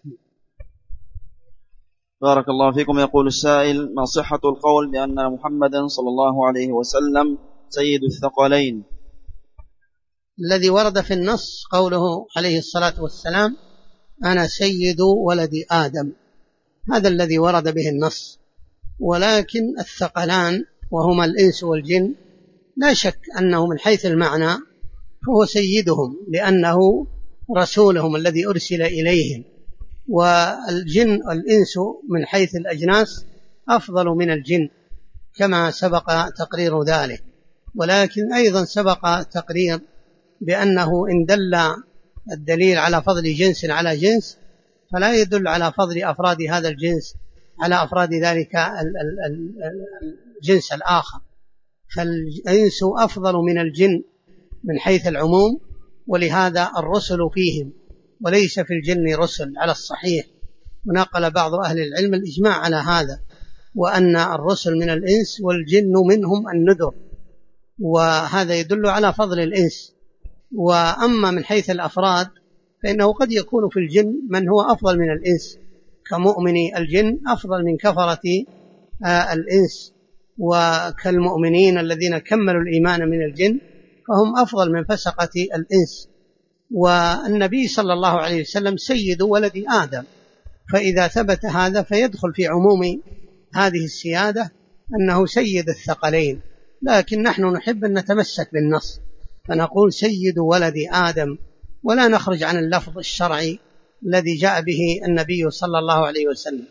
بارك الله فيكم. يقول السائل: ما صحة القول بأن محمدا صلى الله عليه وسلم سيد الثقلين؟ الذي ورد في النص قوله عليه الصلاة والسلام أنا سيد ولد آدم، هذا الذي ورد به النص. ولكن الثقلان وهما الإنس والجن لا شك أنه من حيث المعنى فهو سيدهم، لأنه رسولهم الذي أرسل إليهم، والجن والإنس من حيث الأجناس أفضل من الجن كما سبق تقرير ذلك. ولكن أيضا سبق تقرير بأنه إن دل الدليل على فضل جنس على جنس فلا يدل على فضل أفراد هذا الجنس على أفراد ذلك الجنس الآخر، فالإنس أفضل من الجن من حيث العموم، ولهذا الرسل فيهم وليس في الجن رسل على الصحيح. ونقل بعض أهل العلم الإجماع على هذا، وأن الرسل من الإنس والجن منهم النذر، وهذا يدل على فضل الإنس. وأما من حيث الأفراد فإنه قد يكون في الجن من هو أفضل من الإنس، كمؤمني الجن أفضل من كفرة الإنس، وكالمؤمنين الذين كملوا الإيمان من الجن فهم أفضل من فسقة الإنس. والنبي صلى الله عليه وسلم سيد ولد آدم، فإذا ثبت هذا فيدخل في عموم هذه السيادة أنه سيد الثقلين. لكن نحن نحب أن نتمسك بالنص فنقول سيد ولد آدم، ولا نخرج عن اللفظ الشرعي الذي جاء به النبي صلى الله عليه وسلم.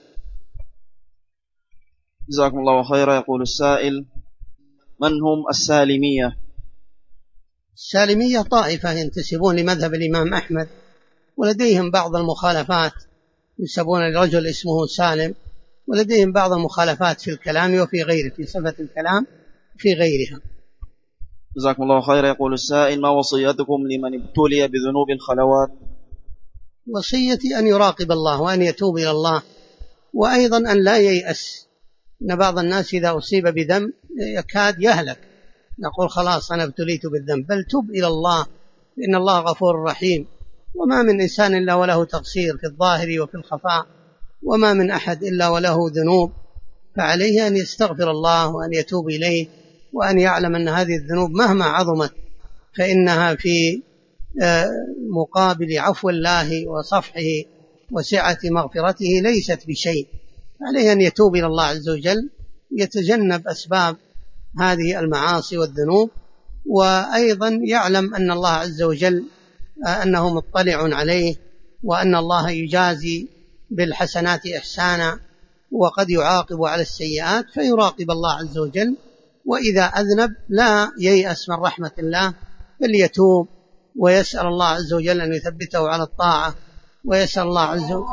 جزاكم الله خيرا. يقول السائل: من هم السالمية؟ السالمية طائفة ينتسبون لمذهب الإمام أحمد، ولديهم بعض المخالفات، ينسبون لرجل اسمه سالم، ولديهم بعض المخالفات في الكلام وفي غيره، في صفة الكلام في غيرها. جزاكم الله خيرا. يقول السائل: ما وصيتكم لمن ابتلي بذنوب الخلوات؟ وصيتي أن يراقب الله وأن يتوب إلى الله، وأيضا أن لا ييأس. إن بعض الناس إذا أصيب بذنب يكاد يهلك، نقول خلاص أنا ابتليت بالذنب، بل تب إلى الله إن الله غفور رحيم. وما من إنسان إلا وله تقصير في الظاهر وفي الخفاء، وما من أحد إلا وله ذنوب، فعليه أن يستغفر الله وأن يتوب إليه، وأن يعلم أن هذه الذنوب مهما عظمت فإنها في مقابل عفو الله وصفحه وسعة مغفرته ليست بشيء. عليه أن يتوب إلى الله عز وجل، يتجنب أسباب هذه المعاصي والذنوب، وأيضا يعلم أن الله عز وجل أنه مطلع عليه، وأن الله يجازي بالحسنات إحسانا وقد يعاقب على السيئات، فيراقب الله عز وجل وإذا أذنب لا ييأس من رحمة الله، بل يتوب ويسأل الله عز وجل أن يثبته على الطاعة، ويسأل الله عز وجل.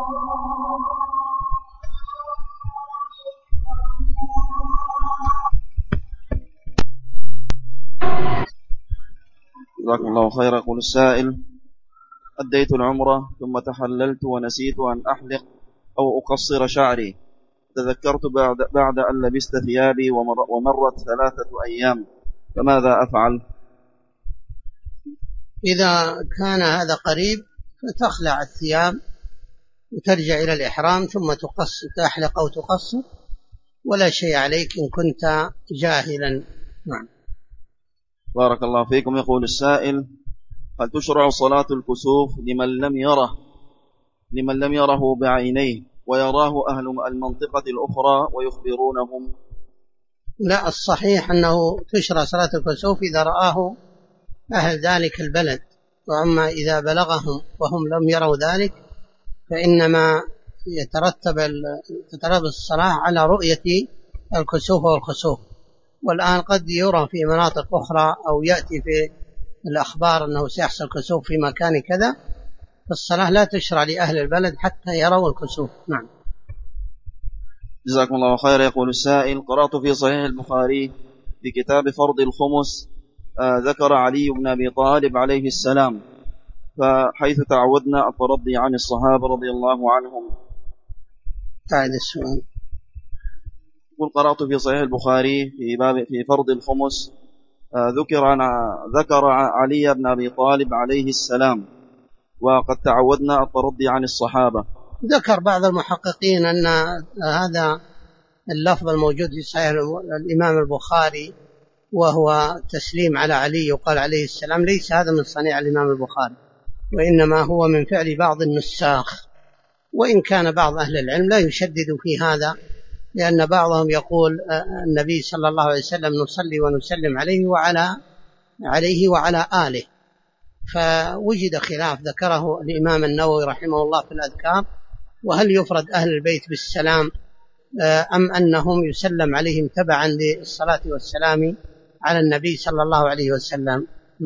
جزاكم الله خيرا. يقول السائل: أديت العمرة ثم تحللت ونسيت أن أحلق أو أقصر شعري، تذكرت بعد أن لبست ثيابي ومرت 3 أيام، فماذا أفعل؟ إذا كان هذا قريب فتخلع الثياب وترجع إلى الإحرام ثم تحلق أو تقصر، ولا شيء عليك إن كنت جاهلا. نعم. بارك الله فيكم. يقول السائل: هل تشرع صلاة الكسوف لمن لم يره بعينيه ويراه أهل المنطقة الأخرى ويخبرونهم؟ لا، الصحيح أنه تشرع صلاة الكسوف إذا رآه أهل ذلك البلد، وأما إذا بلغهم وهم لم يروا ذلك فإنما تترتب الصلاة على رؤية الكسوف والخسوف. والآن قد يرى في مناطق أخرى أو يأتي في الأخبار أنه سيحصل كسوف في مكان كذا، فالصلاة لا تشرع لأهل البلد حتى يروا الكسوف. نعم. جزاكم الله خير. يقول السائل: قرأت في صحيح البخاري في كتاب فرض الخمس ذكر علي بن أبي طالب عليه السلام، فحيث تعودنا الترضي عن الصحابة رضي الله عنهم. تعد السؤال. يقول: قرأت في صحيح البخاري في فرض الخمس ذكر علي بن أبي طالب عليه السلام، وقد تعودنا الترضي عن الصحابة. ذكر بعض المحققين أن هذا اللفظ الموجود في صحيح الإمام البخاري وهو تسليم على علي وقال عليه السلام ليس هذا من صنيع الإمام البخاري، وإنما هو من فعل بعض النساخ، وإن كان بعض أهل العلم لا يشدد في هذا، لأن بعضهم يقول النبي صلى الله عليه وسلم نصلي ونسلم عليه وعلى آله، فوجد خلاف ذكره الإمام النووي رحمه الله في الأذكار، وهل يفرد أهل البيت بالسلام أم أنهم يسلم عليهم تبعا للصلاة والسلام على النبي صلى الله عليه وسلم.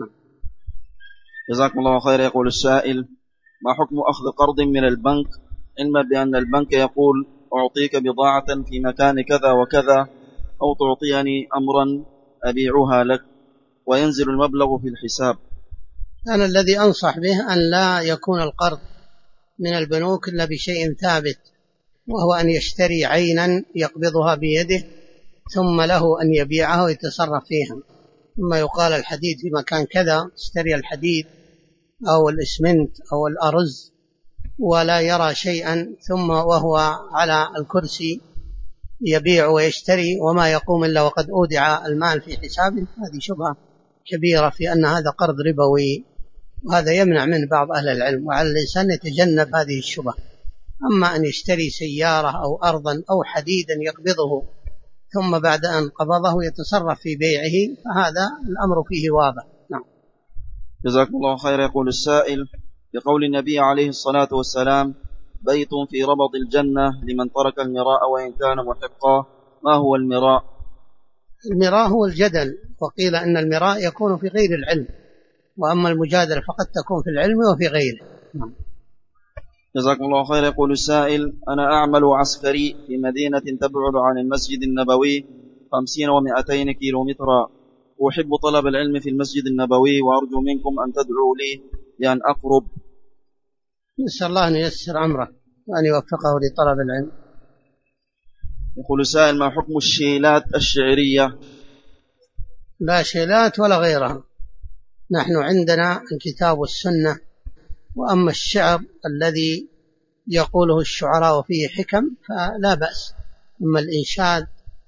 جزاكم الله خير. يقول السائل: ما حكم أخذ قرض من البنك علما بأن البنك يقول أعطيك بضاعة في مكان كذا وكذا، أو تعطيني أمرا أبيعها لك، وينزل المبلغ في الحساب؟ أنا الذي أنصح به أن لا يكون القرض من البنوك إلا بشيء ثابت، وهو أن يشتري عينا يقبضها بيده ثم له أن يبيعها ويتصرف فيها. ثم يقال الحديد في مكان كذا، اشتري الحديد أو الإسمنت أو الأرز ولا يرى شيئا، ثم وهو على الكرسي يبيع ويشتري وما يقوم إلا وقد أودع المال في حسابه، هذه شبهة كبيرة في أن هذا قرض ربوي، وهذا يمنع من بعض أهل العلم، وعلى الإنسان يتجنب هذه الشبهة. أما أن يشتري سيارة أو أرضا أو حديدا يقبضه ثم بعد أن قبضه يتصرف في بيعه، فهذا الأمر فيه واضح. نعم. جزاكم الله خير. يقول السائل: بقول النبي عليه الصلاة والسلام بيت في ربض الجنة لمن ترك المراء وإن كان محقا، ما هو المراء؟ المراء هو الجدل، وقيل أن المراء يكون في غير العلم، وأما المجادلة فقد تكون في العلم وفي غيره. نعم. جزاكم الله خير. يقول السائل: أنا أعمل عسكري في مدينة تبعد عن المسجد النبوي 50 و200 كيلومترا، أحب طلب العلم في المسجد النبوي، وأرجو منكم أن تدعوا لي لأن أقرب. نسأل الله أن ييسر أمره وأن يوفقه لطلب العلم. يقول السائل: ما حكم الشيلات الشعرية؟ لا شيلات ولا غيرها، نحن عندنا الكتاب والسنة، وأما الشعر الذي يقوله الشعراء وفيه حكم فلا بأس، أما الإنشاد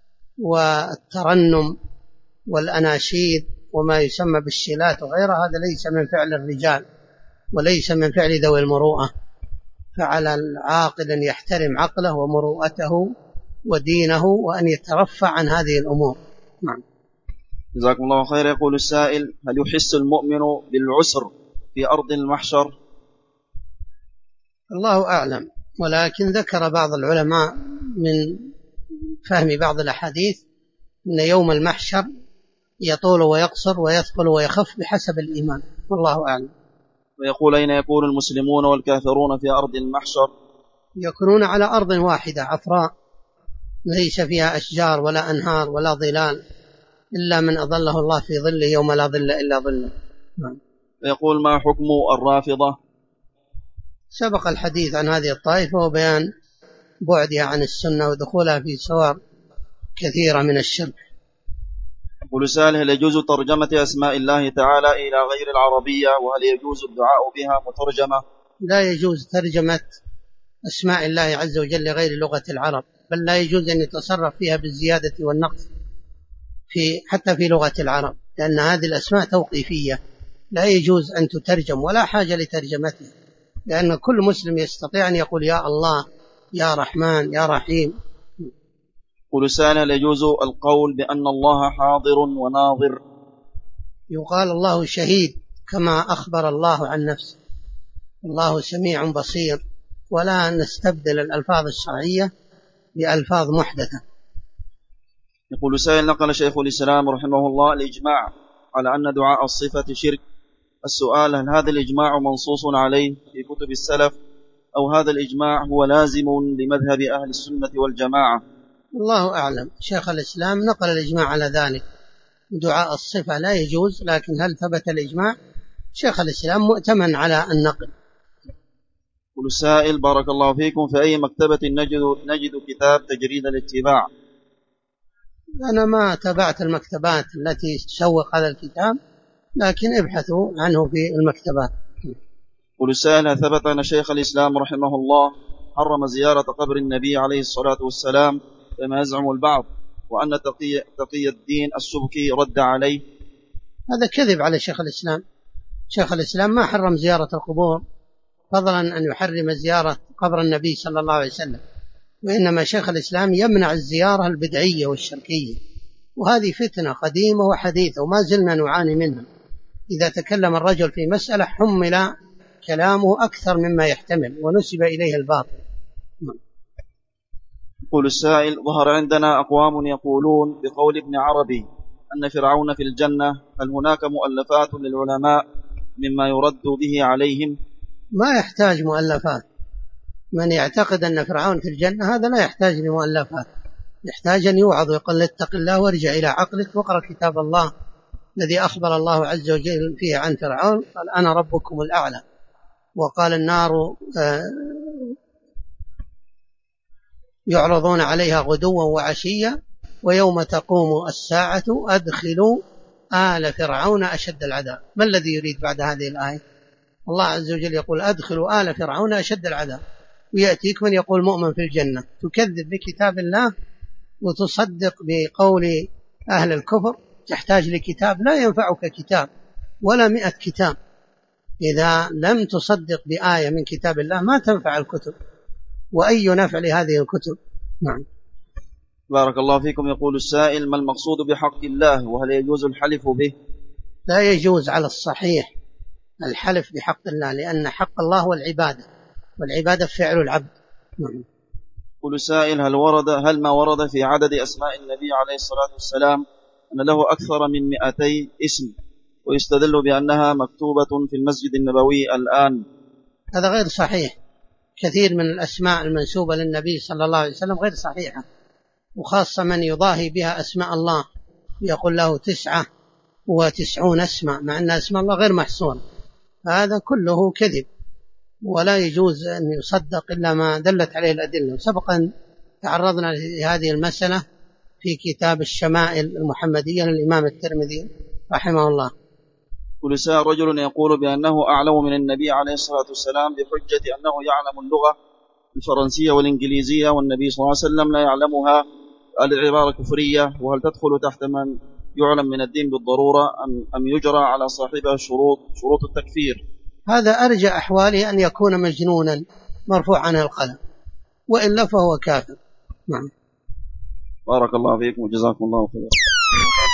والترنم والأناشيد وما يسمى بالشيلات وغيرها هذا ليس من فعل الرجال وليس من فعل ذوي المروءة، فعلى العاقل أن يحترم عقله ومروءته ودينه وأن يترفع عن هذه الأمور. نعم. جزاكم الله خير. يقول السائل: هل يحس المؤمن بالعسر في أرض المحشر؟ الله أعلم، ولكن ذكر بعض العلماء من فهم بعض الأحاديث إن يوم المحشر يطول ويقصر ويثقل ويخف بحسب الإيمان، والله أعلم. ويقول: أين يكون المسلمون والكافرون في أرض المحشر؟ يكونون على أرض واحدة عفراء ليس فيها أشجار ولا أنهار ولا ظلال إلا من أظله الله في ظله يوم لا ظل إلا ظله. ويقول: ما حكم الرافضة؟ سبق الحديث عن هذه الطائفة وبيان بعدها عن السنة ودخولها في سوار كثيرة من الشرك. يقول سائل: هل يجوز ترجمة أسماء الله تعالى إلى غير العربية، وهل يجوز الدعاء بها مترجمة؟ لا يجوز ترجمة أسماء الله عز وجل لغير لغة العرب، بل لا يجوز أن يتصرف فيها بالزيادة والنقص حتى في لغة العرب، لأن هذه الأسماء توقيفية لا يجوز أن تترجم ولا حاجة لترجمتها، لأن كل مسلم يستطيع أن يقول يا الله يا رحمن يا رحيم. يقول سائل: هل يجوز القول بأن الله حاضر وناظر؟ يقال الله شهيد كما أخبر الله عن نفسه، الله سميع بصير، ولا نستبدل الألفاظ الشرعية بألفاظ محدثة. يقول سائل: نقل شيخ الإسلام رحمه الله الإجماع على أن دعاء الصفة شرك. السؤال: هل هذا الإجماع منصوص عليه في كتب السلف، أو هذا الإجماع هو لازم لمذهب أهل السنة والجماعة؟ الله أعلم. شيخ الإسلام نقل الإجماع على ذلك، دعاء الصفة لا يجوز، لكن هل ثبت الإجماع؟ شيخ الإسلام مؤتمن على النقل. يقول السائل: بارك الله فيكم، في أي مكتبة نجد كتاب تجريد الاتباع؟ أنا ما تابعت المكتبات التي تسوق هذا الكتاب، لكن ابحثوا عنه في المكتبات. يقول السائل: ثبت أن شيخ الإسلام رحمه الله حرم زيارة قبر النبي عليه الصلاة والسلام كما يزعم البعض، وأن تقي الدين السبكي رد عليه؟ هذا كذب على شيخ الإسلام. شيخ الإسلام ما حرم زيارة القبور، فضلا أن يحرم زيارة قبر النبي صلى الله عليه وسلم، وإنما شيخ الإسلام يمنع الزيارة البدعية والشركية، وهذه فتنة قديمة وحديثة وما زلنا نعاني منها. إذا تكلم الرجل في مسألة حمل كلامه أكثر مما يحتمل ونسب إليه الباطل. يقول السائل: ظهر عندنا أقوام يقولون بقول ابن عربي أن فرعون في الجنة، هل هناك مؤلفات للعلماء مما يرد به عليهم؟ ما يحتاج مؤلفات. من يعتقد أن فرعون في الجنة هذا لا يحتاج لمؤلفات، يحتاج أن يوعظ ويقول اتق الله وارجع إلى عقلك واقرأ كتاب الله الذي أخبر الله عز وجل فيه عن فرعون، قال أنا ربكم الأعلى، وقال النار يعرضون عليها غدوا وعشيا ويوم تقوم الساعة أدخلوا آل فرعون أشد العذاب. ما الذي يريد بعد هذه الآية؟ الله عز وجل يقول أدخلوا آل فرعون أشد العذاب، ويأتيك من يقول مؤمن في الجنة، تكذب بكتاب الله وتصدق بقول أهل الكفر، تحتاج لكتاب. لا ينفعك كتاب ولا 100 كتاب إذا لم تصدق بآية من كتاب الله، ما تنفع الكتب، وأي نفع لهذه الكتب. نعم. بارك الله فيكم. يقول السائل: ما المقصود بحق الله، وهل يجوز الحلف به؟ لا يجوز على الصحيح الحلف بحق الله، لأن حق الله هو العبادة، والعبادة فعل العبد. نعم. يقول السائل: هل ما ورد في عدد أسماء النبي عليه الصلاة والسلام أن له أكثر من 200 اسم، ويستدل بأنها مكتوبة في المسجد النبوي الآن؟ هذا غير صحيح. كثير من الأسماء المنسوبة للنبي صلى الله عليه وسلم غير صحيحة، وخاصة من يضاهي بها أسماء الله، يقول له 99 اسما، مع أن أسماء الله غير محصورة. هذا كله كذب، ولا يجوز أن يصدق إلا ما دلت عليه الأدلة. سبقا تعرضنا لهذه المسألة في كتاب الشمائل المحمدية للإمام الترمذي رحمه الله. كل ساعة رجل يقول بأنه أعلم من النبي عليه الصلاة والسلام بحجة أنه يعلم اللغة الفرنسية والإنجليزية، والنبي صلى الله عليه وسلم لا يعلمها. العبارة كفرية، وهل تدخل تحت من يعلم من الدين بالضرورة أم يجرى على صاحبها شروط التكفير؟ هذا أرجى أحواله أن يكون مجنونا مرفوع عنه القلم، وإلا فهو كافر. نعم. بارك الله فيكم وجزاكم الله خيرا.